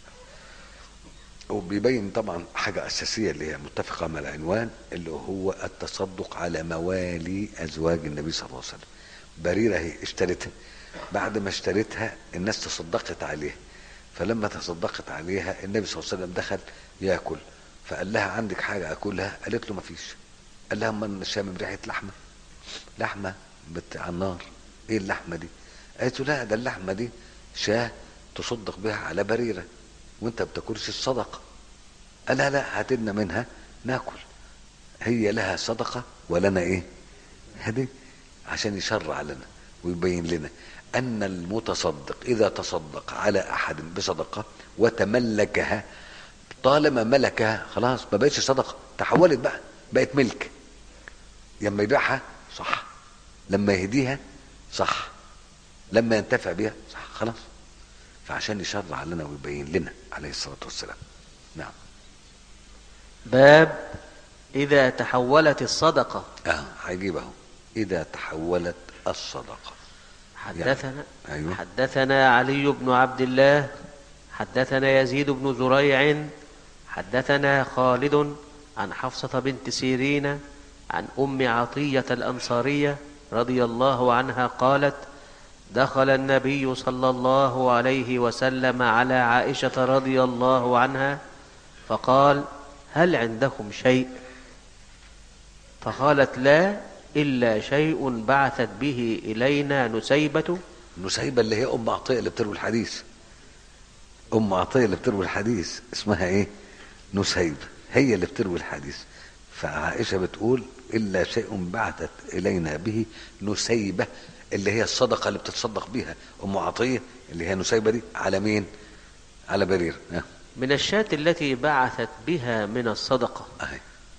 وبيبين طبعا حاجة أساسية اللي هي متفقة مع العنوان، اللي هو التصدق على موالي أزواج النبي صلى الله عليه وسلم. بريرة هي اشترتها، بعد ما اشترتها الناس تصدقت عليها، فلما تصدقت عليها النبي صلى الله عليه وسلم دخل يأكل، فقال لها: عندك حاجة أكلها؟ قالت له: مفيش. قال لها: من شامم ريحة لحمة، لحمة على النار، ايه اللحمة دي؟ قالت له: لا، ده اللحمة دي شاه تصدق بها على بريرة وانت بتاكلش الصدقة. قال لها: لا، هاتلنا منها ناكل، هي لها صدقة ولنا ايه؟ هدي، عشان يشرع لنا ويبين لنا ان المتصدق اذا تصدق على احد بصدقة وتملكها، طالما ملكها خلاص ما بقتش صدقة، تحولت بقى بقت ملك. لما يبيعها صح، لما يهديها صح، لما ينتفع بها صح، خلاص. فعشان يشرع لنا ويبين لنا عليه الصلاة والسلام. نعم.
باب إذا تحولت الصدقة.
اه هيجيبه إذا تحولت الصدقة.
حدثنا
يعني. أيوه.
حدثنا علي بن عبد الله حدثنا يزيد بن زريع حدثنا خالد عن حفصة بنت سيرين عن أم عطية الأنصارية رضي الله عنها قالت: دخل النبي صلى الله عليه وسلم على عائشة رضي الله عنها فقال: هل عندكم شيء؟ فقالت: لا، إلا شيء بعثت به إلينا نسيبة.
نسيبة اللي هي أم عطية اللي بتروي الحديث، أم عطية اللي بتروي الحديث اسمها إيه؟ نسيبة، هي اللي بتروي الحديث. فعائشة بتقول: إلا شيء بعثت إلينا به نسيبة، اللي هي الصدقة اللي بتتصدق بيها أم عطية اللي هي نسيبة دي على مين؟ على برير.
من الشاة التي بعثت بها من الصدقة.
أهي.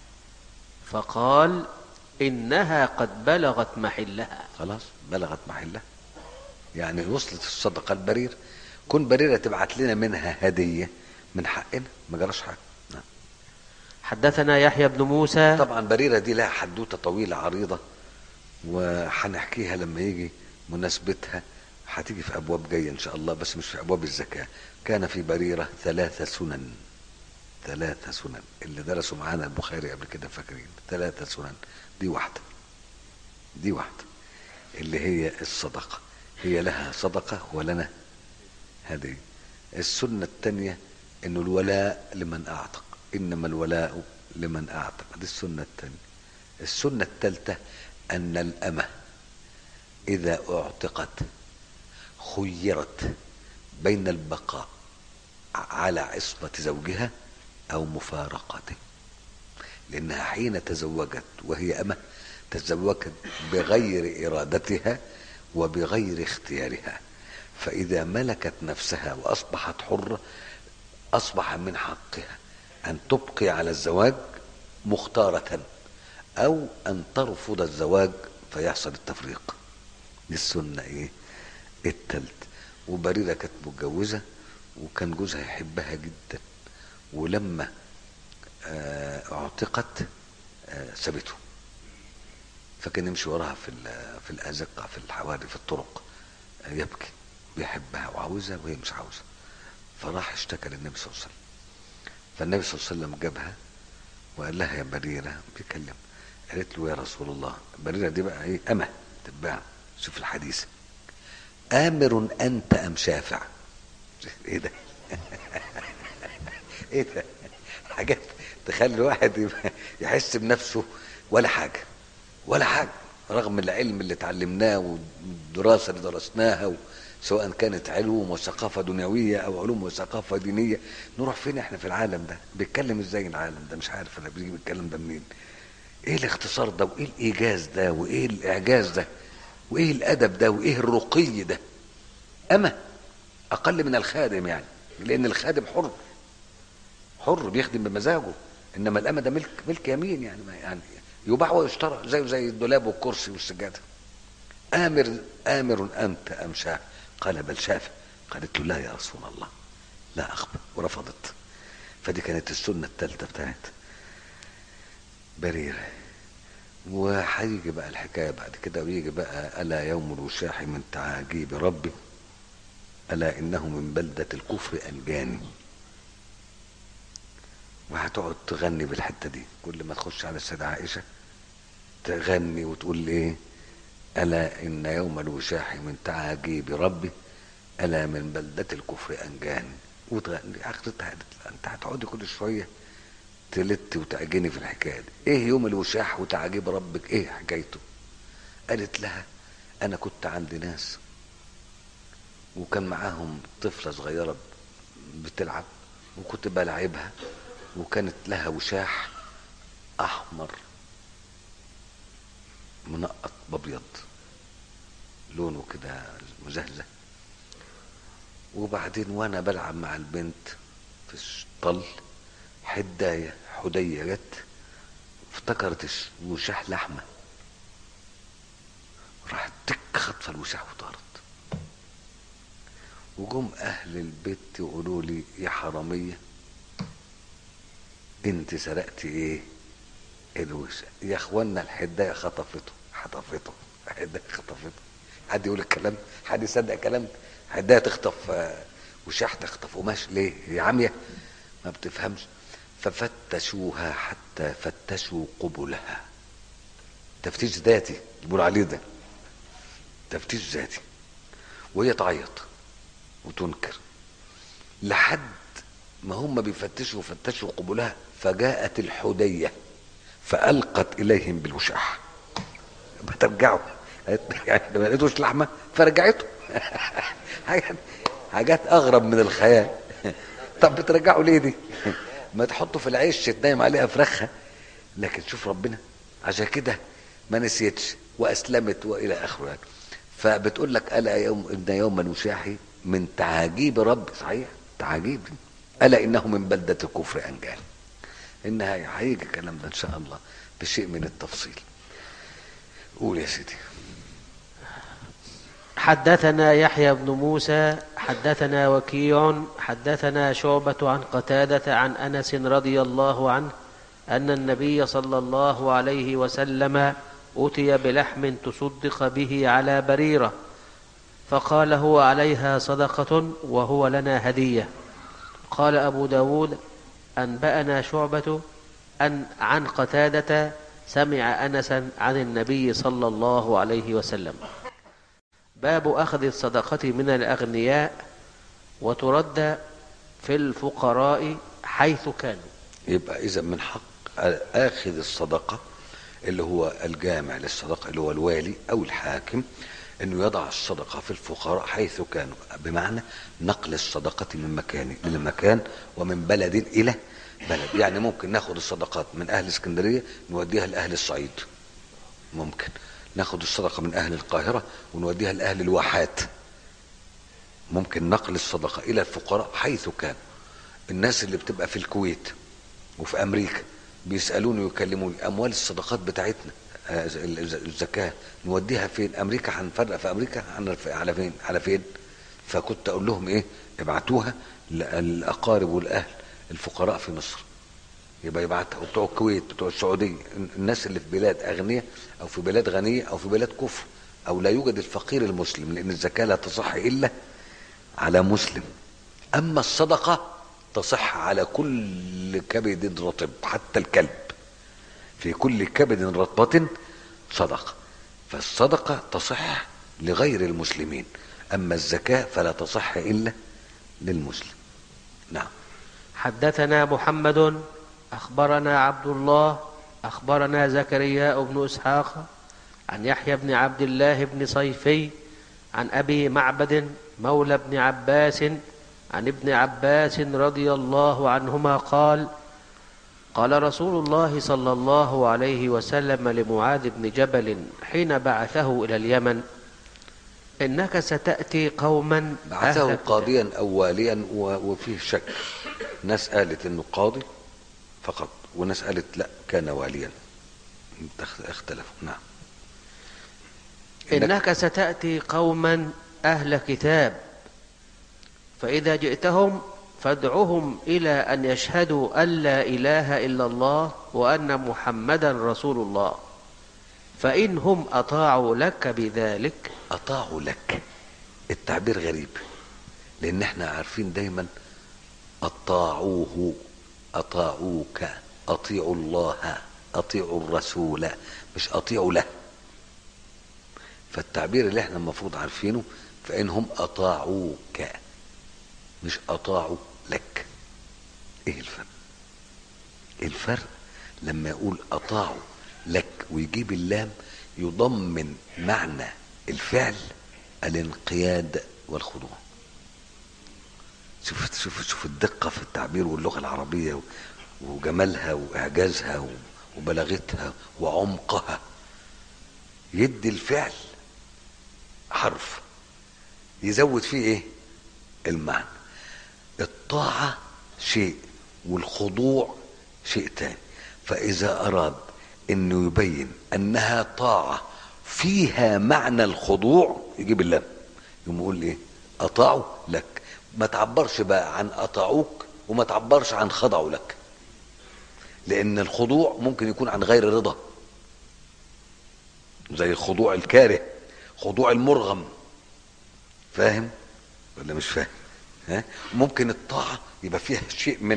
فقال: إنها قد بلغت محلها.
خلاص بلغت محلها، يعني وصلت الصدقة البرير. كن بريرة تبعت لنا منها هدية من حقنا، ما جراش حاجة. نعم.
حدثنا يحيى بن موسى.
طبعا بريرة دي لها حدوتة طويلة عريضة وهنحكيها لما يجي مناسبتها، هتيجي في أبواب جاية إن شاء الله، بس مش في أبواب الزكاة. كان في بريرة ثلاثة سنن، ثلاثة سنن اللي درسوا معانا البخاري قبل كده فاكرين، ثلاثة سنن. دي واحدة، دي واحدة اللي هي الصدقة، هي لها صدقة ولنا هدية. السنة الثانية إنه الولاء لمن أعتق، إنما الولاء لمن أعتق، دي السنة الثانية. السنة الثالثة أن الأمة إذا أعتقت خيرت بين البقاء على عصمة زوجها أو مفارقته، لأنها حين تزوجت وهي أمة تزوجت بغير إرادتها وبغير اختيارها، فإذا ملكت نفسها وأصبحت حرة أصبح من حقها أن تبقي على الزواج مختارة أو أن ترفض الزواج فيحصل التفريق. دي السنة إيه التالت. وبريرة كانت متجوزة وكان جوزها يحبها جدا، ولما اعتقت سابته، فكان يمشي وراها في في الازقه في الحواري في الطرق يبكي، بيحبها وعاوزها وهي مش عاوزه. فراح اشتكى للنبي صلى الله عليه وسلم، فالنبي صلى الله عليه وسلم جابها وقال لها يا بريره، بيكلم، قالت له يا رسول الله، بريره دي بقى ايه امه تتباع، شوف الحديث، امر انت ام شافع؟ ايه ده؟ ايه ده؟ حاجات تخلي الواحد يحس بنفسه ولا حاجه ولا حاجه، رغم العلم اللي اتعلمناه والدراسه اللي درسناها، سواء كانت علوم وثقافه دنيويه او علوم وثقافه دينيه. نروح فين احنا في العالم ده؟ بيتكلم ازاي العالم ده؟ مش عارف انا بيجيب الكلام ده منين. ايه الاختصار ده وايه الايجاز ده وايه الاعجاز ده وايه الادب ده وايه الرقي ده؟ اما اقل من الخادم يعني، لان الخادم حر حر بيخدم بمزاجه، انما الامه ده ملك ملك يمين يعني، يعني يباع ويشترى زيه زي الدولاب والكرسي والسجاده. امر امر انت ام شاف؟ قال بل شاف. قالت له لا يا رسول الله لا اخبر، ورفضت. فدي كانت السنه الثالثه بتاعت بريره. وهيجي بقى الحكايه بعد كده، ويجي بقى الا يوم الوشاح من تعاجيب ربي، الا انه من بلده الكفر انجاني. وهتقعد تغني بالحته دي كل ما تخش على السيده عائشه، تغني وتقول ايه؟ الا ان يوم الوشاح من تعاجيب ربي، الا من بلده الكفر انجاني. وتغني. اخرتها انت هتقعدي كل شويه تلت وتعجني في الحكايه دي. ايه يوم الوشاح وتعاجيب ربك؟ ايه حكايته؟ قالت لها انا كنت عند ناس وكان معاهم طفله صغيره بتلعب، وكنت بلعبها، وكانت لها وشاح احمر منقط بابيض لونه كده مزهزه، وبعدين وانا بلعب مع البنت في الطل حدايه حديه جت افتكرت الوشاح لحمه، راحت تك خطفه الوشاح وطارت. وجم اهل البيت يقولوا لي يا حراميه انت سرقتي ايه؟ الوشاح. يا اخوانا الحدايه خطفته خطفته الحدايه خطفته. حد يقول الكلام؟ حد يصدق الكلام؟ حدايه تخطف وشاح تخطف قماش ليه؟ هي عمية ما بتفهمش. ففتشوها حتى فتشوا قبلها، تفتيش ذاتي يقول عليه ده تفتيش ذاتي، وهي تعيط وتنكر لحد ما هم بيفتشوا فتشوا قبلها، فجاءت الحدية فألقت إليهم بالوشاح. ما ترجعوا يعني ما لقيتوش لحمة فرجعته. حاجات حاجات أغرب من الخيال. طب بترجعوا ليه دي؟ ما تحطوا في العيش تنايم عليها فراخها. لكن شوف ربنا عشان كده ما نسيتش وأسلمت وإلى آخره يعني. فبتقول لك ألا يوم إن يوم الوشاح من تعاجيب رب، صحيح تعاجيب، ألا إنه من بلدة الكفر أنجال. إنها هيجي الكلام ده إن شاء الله بشيء من التفصيل. قول يا سيدي.
حدثنا يحيى بن موسى حدثنا وكيع حدثنا شعبة عن قتادة عن أنس رضي الله عنه أن النبي صلى الله عليه وسلم أتي بلحم تصدق به على بريرة، فقال هو عليها صدقة وهو لنا هدية. قال أبو داود أنبأنا شعبة أن عن قتادة سمع أنسا عن النبي صلى الله عليه وسلم. باب أخذ الصدقة من الأغنياء وترد في الفقراء حيث كانوا.
يبقى إذا من حق آخذ الصدقة اللي هو الجامع للصدقة اللي هو الوالي أو الحاكم انه يضع الصدقة في الفقراء حيث كانوا، بمعنى نقل الصدقة من مكان الى مكان ومن بلد الى بلد. يعني ممكن ناخد الصدقات من اهل اسكندرية نوديها لاهل الصعيد، ممكن ناخد الصدقة من اهل القاهرة ونوديها لاهل الواحات، ممكن نقل الصدقة الى الفقراء حيث كان. الناس اللي بتبقى في الكويت وفي امريكا بيسألوني ويكلموني اموال الصدقات بتاعتنا الزكاة نوديها فين؟ امريكا هنفرق في امريكا على فين على فين؟ فكنت اقول لهم ايه؟ ابعتوها للاقارب والاهل الفقراء في مصر، يبقى يبعتها. وبتوع الكويت، بتوع السعودية، الناس اللي في بلاد اغنياء او في بلاد غنية او في بلاد كفر او لا يوجد الفقير المسلم، لان الزكاة لا تصح الا على مسلم. اما الصدقة تصح على كل كبد رطب، حتى الكلب، في كل كبد رطبة صدقة. فالصدقة تصح لغير المسلمين، أما الزكاة فلا تصح إلا للمسلم. نعم.
حدثنا محمد أخبرنا عبد الله أخبرنا زكريا بن إسحاق عن يحيى بن عبد الله بن صيفي عن أبي معبد مولى ابن عباس عن ابن عباس رضي الله عنهما قال: قال رسول الله صلى الله عليه وسلم لمعاذ بن جبل حين بعثه إلى اليمن: إنك ستأتي قوما.
بعثه قاضيا أو واليا، وفيه شك، ناس قالت إنه قاضي فقط وناس قالت لا كان واليا، اختلفوا. نعم.
إنك ستأتي قوما أهل كتاب، فإذا جئتهم فادعهم إلى أن يشهدوا أن لا إله إلا الله وأن محمدا رسول الله، فإن هم أطاعوا لك بذلك.
أطاعوا لك التعبير غريب، لأن احنا عارفين دايما أطاعوه، أطاعوك، أطيعوا الله، أطيعوا الرسول، مش أطيعوا له. فالتعبير اللي احنا المفروض عارفينه فإن هم أطاعوك، مش أطاعوا لك. ايه الفرق؟ الفرق لما يقول أطاعوا لك ويجيب اللام يضمن معنى الفعل الانقياد والخضوع. شوف شوف شوف الدقة في التعبير واللغة العربية وجمالها وإعجازها وبلاغتها وعمقها. يدي الفعل حرف يزود فيه ايه؟ المعنى. الطاعة شيء والخضوع شيء تاني. فإذا أراد أنه يبين أنها طاعة فيها معنى الخضوع يجيب اللام، يقوم يقول إيه؟ أطاعوا لك. ما تعبرش بقى عن أطاعوك وما تعبرش عن خضعوا لك، لأن الخضوع ممكن يكون عن غير رضا، زي خضوع الكاره، خضوع المرغم. فاهم ولا مش فاهم؟ ها؟ ممكن الطاعة يبقى فيها شيء من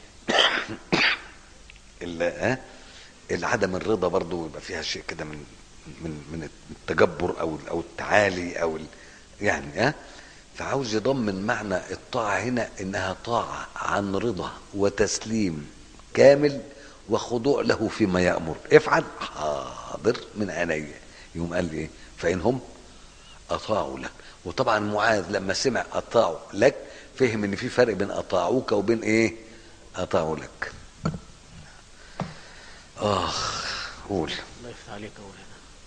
العدم الرضا، برضو يبقى فيها شيء كده من من من التجبر او او التعالي او يعني ها. فعاوز يضمن معنى الطاعة هنا انها طاعة عن رضا وتسليم كامل وخضوع له فيما يأمر. افعل، حاضر من عيني. يوم قال ايه؟ فإن هم أطاعوا لك. وطبعا معاذ لما سمع أطاعوا لك فهم ان في فرق بين أطاعوك وبين ايه؟ أطاعوا لك. آخ قول.
الله يفتح عليك أولنا.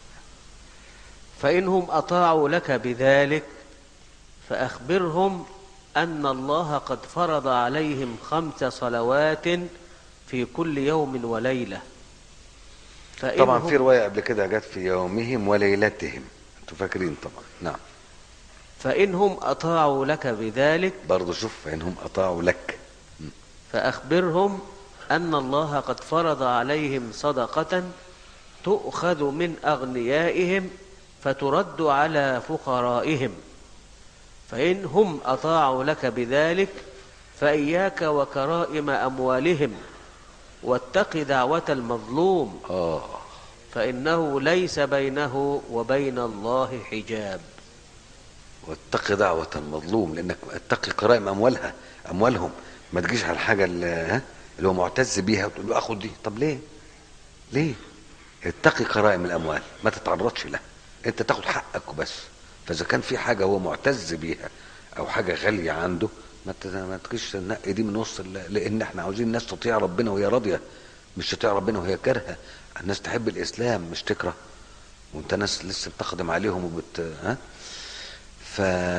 فإنهم أطاعوا لك بذلك فأخبرهم أن الله قد فرض عليهم خمس صلوات في كل يوم وليلة.
طبعا في رواية قبل كده جت في يومهم وليلتهم، انتوا فاكرين طبعا. نعم.
فإنهم أطاعوا لك بذلك،
برضو شوف فإنهم أطاعوا لك،
فأخبرهم أن الله قد فرض عليهم صدقة تؤخذ من أغنيائهم فترد على فقرائهم، فإن هم أطاعوا لك بذلك فإياك وكرائم أموالهم واتق دعوة المظلوم
آه.
فإنه ليس بينه وبين الله حجاب.
واتق دعوة المظلوم، لأنك اتقي كرائم أموالها أموالهم. ما تجيش على الحاجة اللي, اللي هو معتز بيها وتقول له أخد دي. طب ليه؟ ليه؟ اتقي كرائم الأموال، ما تتعرضش لها، أنت تاخد حقك وبس. فاذا كان في حاجه هو معتز بيها او حاجه غاليه عنده ما ما تجيش تنقي دي من وسط، لان احنا عاوزين الناس تطيع ربنا وهي راضيه، مش تطيع ربنا وهي كارهه. الناس تحب الاسلام مش تكره، وانت ناس لسه بتخدم عليهم وبت ها. ف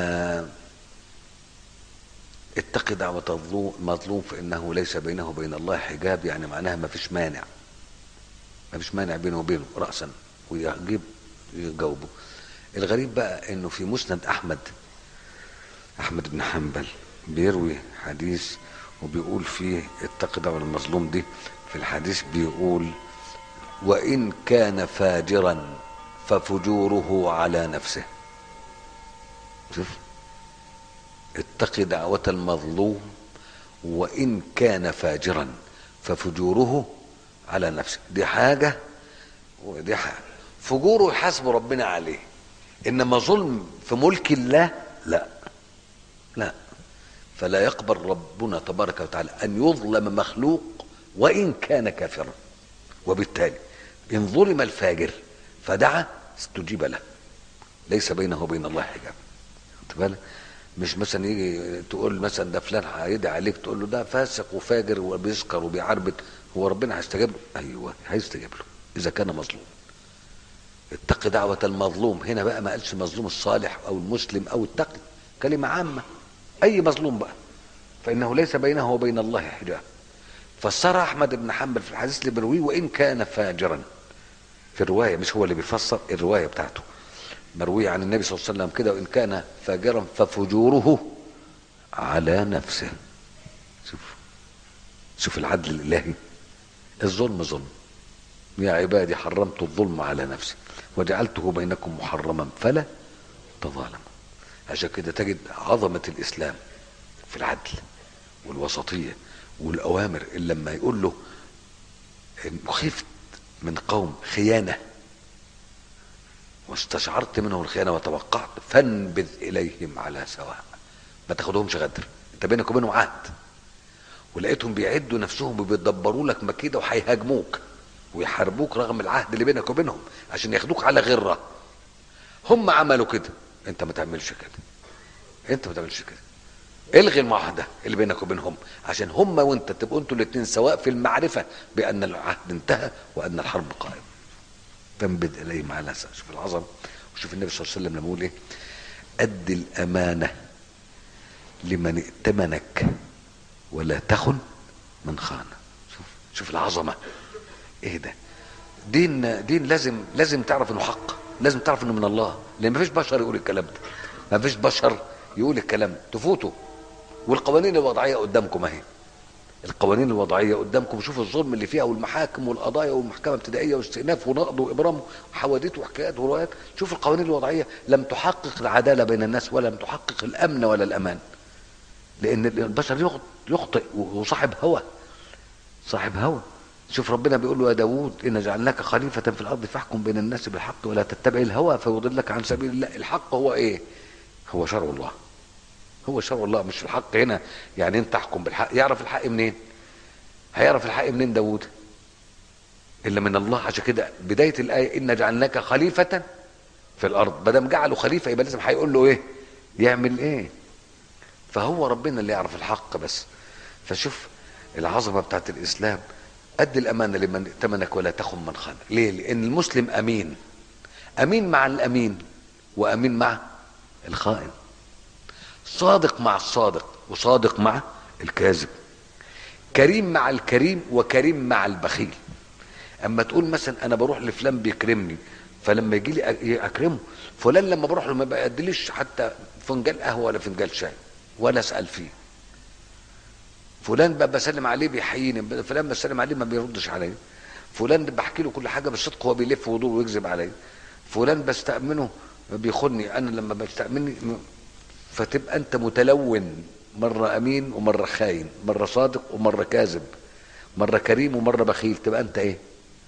اتق دعوة المظلوم فإنه ليس بينه وبين الله حجاب، يعني معناها ما فيش مانع، ما فيش مانع بينه وبينه رأسا ويجيب يجاوبه. الغريب بقى انه في مسند احمد احمد بن حنبل بيروي حديث وبيقول فيه اتق دعوة المظلوم دي، في الحديث بيقول وإن كان فاجرا ففجوره على نفسه. شوف، اتق دعوة المظلوم وإن كان فاجرا ففجوره على نفسه. دي حاجة ودي حاجة. فجوره يحاسب ربنا عليه، إنما ظلم في ملك الله لا لا. فلا يقبل ربنا تبارك وتعالى أن يظلم مخلوق وإن كان كافرا. وبالتالي إن ظلم الفاجر فدعا استجيب له، ليس بينه وبين الله حجاب. خد بالك، مش مثلا يجي تقول مثلا ده فلان هيدعي عليك تقول له ده فاسق وفاجر وبيسكر وبيعربد، هو ربنا هيستجيب له؟ ايوه هيستجيب له اذا كان مظلوم. اتق دعوة المظلوم، هنا بقى ما قالش المظلوم الصالح او المسلم او التقي، كلمة عامة، اي مظلوم بقى فانه ليس بينه وبين الله حجاب. فسرها احمد بن حنبل في الحديث اللي بيرويه وان كان فاجرا، في الرواية مش هو اللي بيفسر، الرواية بتاعته مروية عن النبي صلى الله عليه وسلم كده وإن كان فاجرا ففجوره على نفسه. شوف شوف العدل الإلهي. الظلم ظلم، يا عبادي حرمت الظلم على نفسي وجعلته بينكم محرما فلا تظالموا. عشان كده تجد عظمة الإسلام في العدل والوسطية والأوامر، اللي لما يقول له إن خفت من قوم خيانة واستشعرت منهم الخيانة وتوقعت فانبذ إليهم على سواء. ما تاخدهمش غدر، انت بينك وبينهم عهد، ولقيتهم بيعدوا نفسهم وبيدبروا لك مكيدة وهيهاجموك ويحاربوك رغم العهد اللي بينك وبينهم عشان ياخدوك على غرة. هم عملوا كده، انت ما تعملش كده، انت ما تعملش كده. الغي المعاهدة اللي بينك وبينهم عشان هم وانت تبقوا انتوا الاثنين سواء في المعرفة بأن العهد انتهى وأن الحرب قائمة. فانبذ إليهم على سواء. شوف العظمة. وشوف النبي صلى الله عليه وسلم لما يقول ايه: أد الأمانة لمن ائتمنك ولا تخن من خان. شوف شوف العظمة. ايه ده؟ دين دين لازم لازم تعرف انه حق، لازم تعرف انه من الله، لان مفيش بشر يقول الكلام ده، مفيش بشر يقول الكلام ده تفوته. والقوانين الوضعية قدامكم اهي، القوانين الوضعية قدامكم. شوف الظلم اللي فيها والمحاكم والقضايا والمحكمة ابتدائية واستئناف ونقض وإبرام وحواديت وحكايات وروايات. شوف القوانين الوضعية لم تحقق العدالة بين الناس ولم تحقق الأمن ولا الأمان، لأن البشر يخطئ وصاحب هوى، صاحب هوى. شوف ربنا بيقول له: يا داود إن جعلناك خليفة في الأرض فاحكم بين الناس بالحق ولا تتبع الهوى فيضلك عن سبيل الله. الحق هو إيه؟ هو شرع الله، هو شرع الله. مش الحق هنا يعني انت تحكم بالحق. يعرف الحق منين؟ هيعرف الحق منين داود؟ الا من الله. عشان كده بدايه الايه: ان جعلناك خليفه في الارض. ما دام جعله خليفه يبقى لازم هيقول له ايه؟ يعمل ايه؟ فهو ربنا اللي يعرف الحق بس. فشوف العظمه بتاعت الاسلام: ادي الامانه لمن ائتمنك ولا تخن من خانك. ليه؟ لان المسلم امين، امين مع الامين وامين مع الخائن، صادق مع الصادق وصادق مع الكاذب، كريم مع الكريم وكريم مع البخيل. اما تقول مثلا انا بروح لفلان بيكرمني فلما يجي لي اكرمه، فلان لما بروح له ما بيقدليش حتى فنجان قهوه ولا فنجان شاي ولا اسال فيه، فلان بقى بسلم عليه بيحييني، فلان بسلم عليه ما بيردش عليا، فلان بحكي له كل حاجه بالصدق هو بيلف ويدور ويكذب عليا، فلان بستأمنه بيخوني، انا لما بستأمني. فتبقى انت متلون، مرة امين ومرة خاين، مرة صادق ومرة كاذب، مرة كريم ومرة بخيل. تبقى انت ايه؟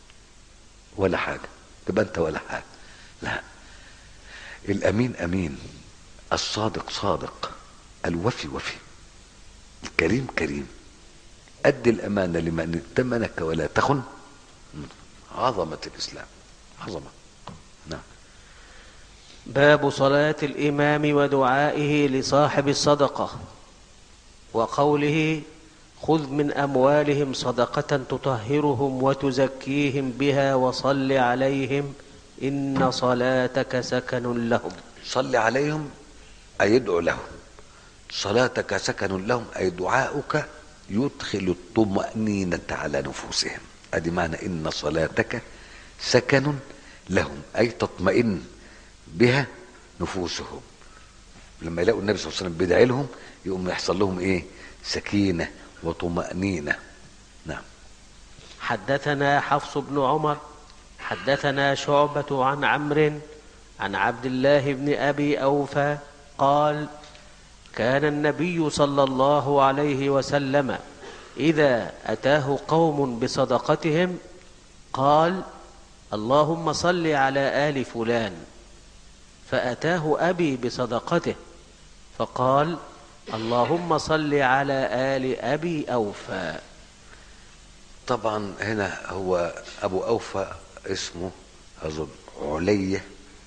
ولا حاجة. تبقى انت ولا حاجة. لا، الامين امين، الصادق صادق، الوفي وفي، الكريم كريم. ادي الامانة لمن ائتمنك ولا تخن. عظمة الاسلام، عظمة. نعم.
باب صلاة الإمام ودعائه لصاحب الصدقة، وقوله خذ من أموالهم صدقة تطهرهم وتزكيهم بها وصل عليهم إن صلاتك سكن لهم.
صل عليهم أي ادعو لهم، صلاتك سكن لهم أي دعاؤك يدخل الطمأنينة على نفوسهم. أدي معنى إن صلاتك سكن لهم، أي تطمئن بها نفوسهم. لما يلاقوا النبي صلى الله عليه وسلم بيدعي لهم يقوم يحصل لهم إيه؟ سكينة وطمأنينة. نعم.
حدثنا حفص بن عمر حدثنا شعبة عن عمرو عن عبد الله بن أبي أوفى قال كان النبي صلى الله عليه وسلم إذا أتاه قوم بصدقتهم قال اللهم صل على آل فلان، فأتاه أبي بصدقته فقال اللهم صل على آل أبي أوفى.
طبعا هنا هو أبو أوفى اسمه أظن علي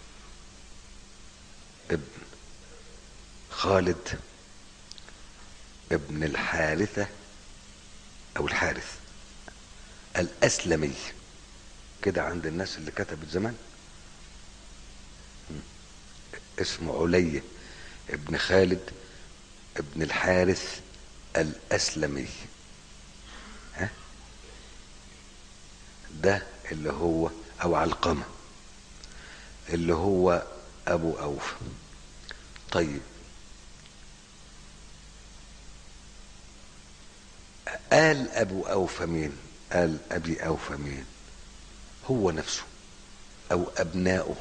ابن خالد ابن الحارثة أو الحارث الأسلمي كده عند الناس اللي كتبت زمان. اسمه علي ابن خالد ابن الحارث الأسلمي. ها ده اللي هو أو علقمة اللي هو أبو أوفى. طيب قال أبو أوفى مين؟ قال أبي أوفى مين؟ هو نفسه أو أبناؤه.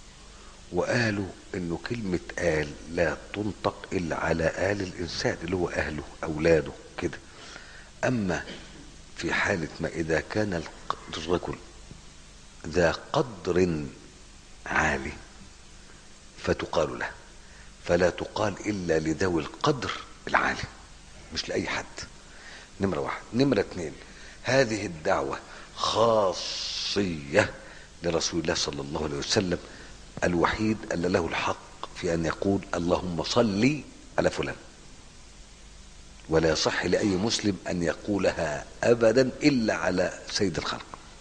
وقالوا إنه كلمة آل لا تنطق إلا على آل الإنسان اللي هو أهله أولاده كده. أما في حالة ما إذا كان الرجل ذا قدر عالي فتقال له، فلا تقال إلا لذوي القدر العالي مش لأي حد. نمرة واحد. نمرة اتنين، هذه الدعوة خاصية لرسول الله صلى الله عليه وسلم الوحيد اللي له الحق في أن يقول اللهم صل على فلان، ولا يصح لأي مسلم أن يقولها أبدا إلا على سيد الخلق،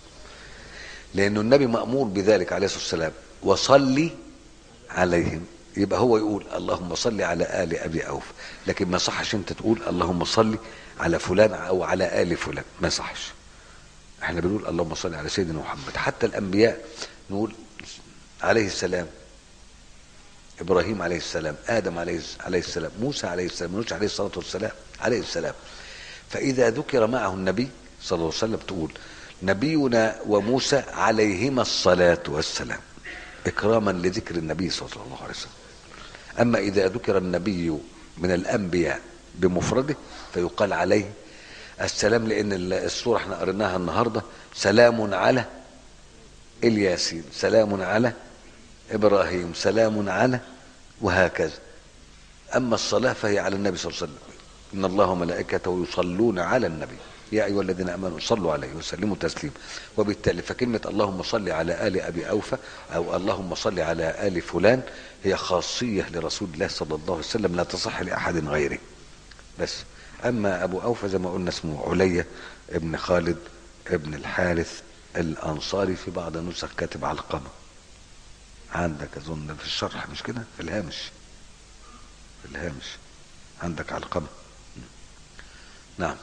لأن النبي مأمور بذلك عليه الصلاة والسلام وصلي عليهم. يبقى هو يقول اللهم صل على آل أبي أوف، لكن ما صحش أنت تقول اللهم صل على فلان أو على آل فلان، ما صحش. احنا بنقول اللهم صل على سيدنا محمد. حتى الأنبياء نقول عليه السلام، إبراهيم عليه السلام، آدم عليه السلام، موسى عليه السلام، نوح عليه الصلاة والسلام عليه السلام. فإذا ذكر معه النبي صلى الله عليه وسلم تقول نبينا وموسى عليهما الصلاة والسلام إكراما لذكر النبي صلى الله عليه وسلم. أما إذا ذكر النبي من الأنبياء بمفرده فيقال عليه السلام، لأن السورة احنا قريناها النهاردة سلام على الياسين، سلام على إبراهيم، سلام على، وهكذا. أما الصلاة فهي على النبي صلى الله عليه وسلم، إن الله وملائكته يصلون على النبي يا أيها الذين آمنوا صلوا عليه وسلموا تسليما. وبالتالي فكلمة اللهم صل على آل أبي أوفى أو اللهم صل على آل فلان هي خاصية لرسول الله صلى الله عليه وسلم لا تصح لأحد غيره بس. أما أبو أوفى زي ما قلنا اسمه علي ابن خالد ابن الحارث الأنصاري، في بعض النسخ كاتب علقمة. عندك أظن في الشرح مش كده، في الهامش في الهامش عندك علقمة. نعم.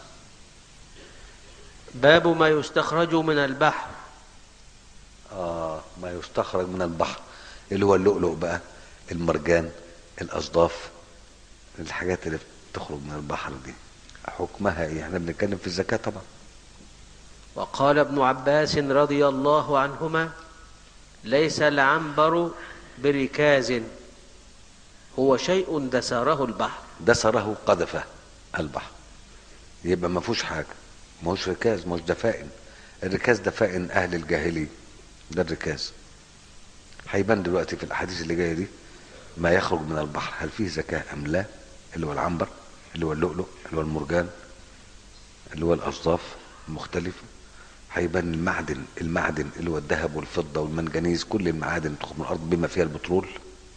باب ما يستخرج من البحر.
آه ما يستخرج من البحر اللي هو اللؤلؤ بقى، المرجان، الأصداف، الحاجات اللي بتخرج من البحر دي حكمها ايه؟ احنا بنتكلم في الزكاة طبعا.
وقال ابن عباس رضي الله عنهما ليس العنبر بركاز، هو شيء دسره البحر.
دسره قذفه البحر، يبقى ما فيهوش حاجة، ما هوش ركاز، ما هوش دفائن. الركاز دفائن أهل الجاهلية، ده الركاز. هيبان دلوقتي في الأحاديث اللي جاية دي ما يخرج من البحر هل فيه زكاة أم لا، اللي هو العنبر، اللي هو اللؤلؤ، اللي هو المرجان، اللي هو الأصداف المختلفة. هيبان المعدن، المعدن اللي هو الذهب والفضة والمنجنيز، كل المعادن تخرج من الأرض بما فيها البترول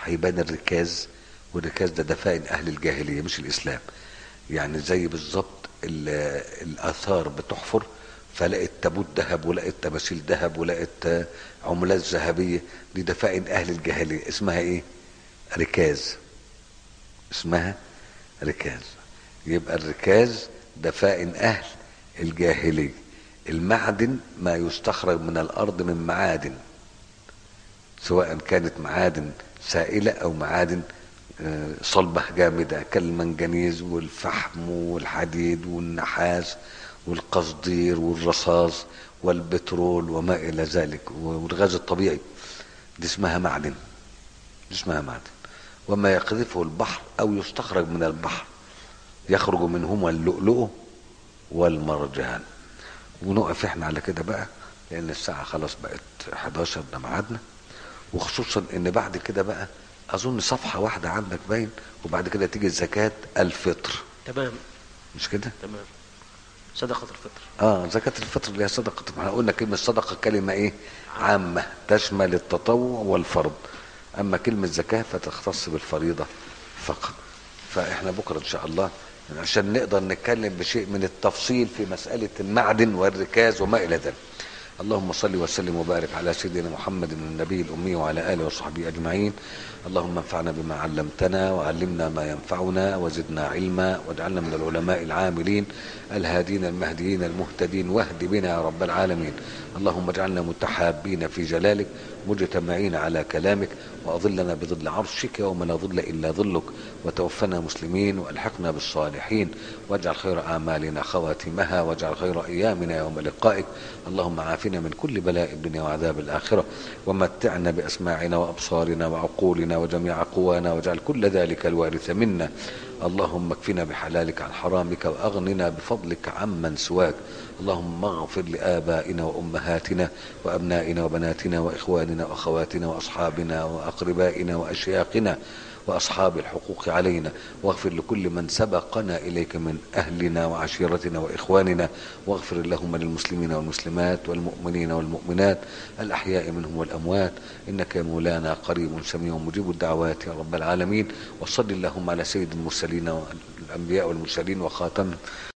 هيبان الركاز، والركاز ده دفائن اهل الجاهليه مش الاسلام. يعني زي بالظبط الاثار بتحفر فلقيت تابوت ذهب ولقيت تماثيل ذهب ولقيت عملات ذهبيه، دي دفائن اهل الجاهليه، اسمها ايه؟ ركاز، اسمها ركاز. يبقى الركاز دفائن اهل الجاهليه. المعدن ما يستخرج من الارض من معادن، سواء كانت معادن سائله او معادن صلبة جامدة كالمنجنيز والفحم والحديد والنحاس والقصدير والرصاص والبترول وما إلى ذلك، والغاز الطبيعي، دي اسمها معدن، دي اسمها معدن. وما يقذفه البحر أو يستخرج من البحر يخرج منهما اللؤلؤ والمرجان. ونقف احنا على كده بقى، لأن الساعة خلاص بقت حداشر ده ميعادنا، وخصوصا ان بعد كده بقى اظن صفحة واحدة عندك باين، وبعد كده تيجي زكاة الفطر.
تمام،
مش كده؟
تمام. صدقة الفطر.
اه زكاة الفطر اللي هي صدقة، ما احنا قلنا كلمة صدقة كلمة ايه؟ عامة تشمل التطوع والفرض، اما كلمة زكاة فتختص بالفريضة فقط. فاحنا بكرة ان شاء الله عشان نقدر نتكلم بشيء من التفصيل في مسألة المعدن والركاز وما الى ذلك. اللهم صل وسلم وبارك على سيدنا محمد النبي الأمي وعلى آله وصحبه أجمعين. اللهم انفعنا بما علمتنا وعلمنا ما ينفعنا وزدنا علما، واجعلنا من العلماء العاملين الهادين المهديين المهتدين، واهد بنا يا رب العالمين. اللهم اجعلنا متحابين في جلالك مجتمعين على كلامك، وأظلنا بظل عرشك يوم لا ظل إلا ظلك، وتوفنا مسلمين وألحقنا بالصالحين، واجعل خير أعمالنا خواتمها، واجعل خير أيامنا يوم لقائك. اللهم عافنا من كل بلاء الدنيا وعذاب الآخرة، ومتعنا بأسماعنا وأبصارنا وعقولنا وجميع قوانا، واجعل كل ذلك الوارث منا. اللهم اكفنا بحلالك عن حرامك، وأغننا بفضلك عمن سواك. اللهم اغفر لآبائنا وأمهاتنا وأبنائنا وبناتنا وإخواننا وأخواتنا وأصحابنا وأقربائنا وأشياخنا وأصحاب الحقوق علينا، واغفر لكل من سبقنا إليك من أهلنا وعشيرتنا وإخواننا، واغفر اللهم للمسلمين والمسلمات والمؤمنين والمؤمنات الأحياء منهم والأموات، إنك يا مولانا قريب سميع مجيب الدعوات يا رب العالمين. وصل اللهم على سيد المرسلين والأنبياء والمرسلين وخاتم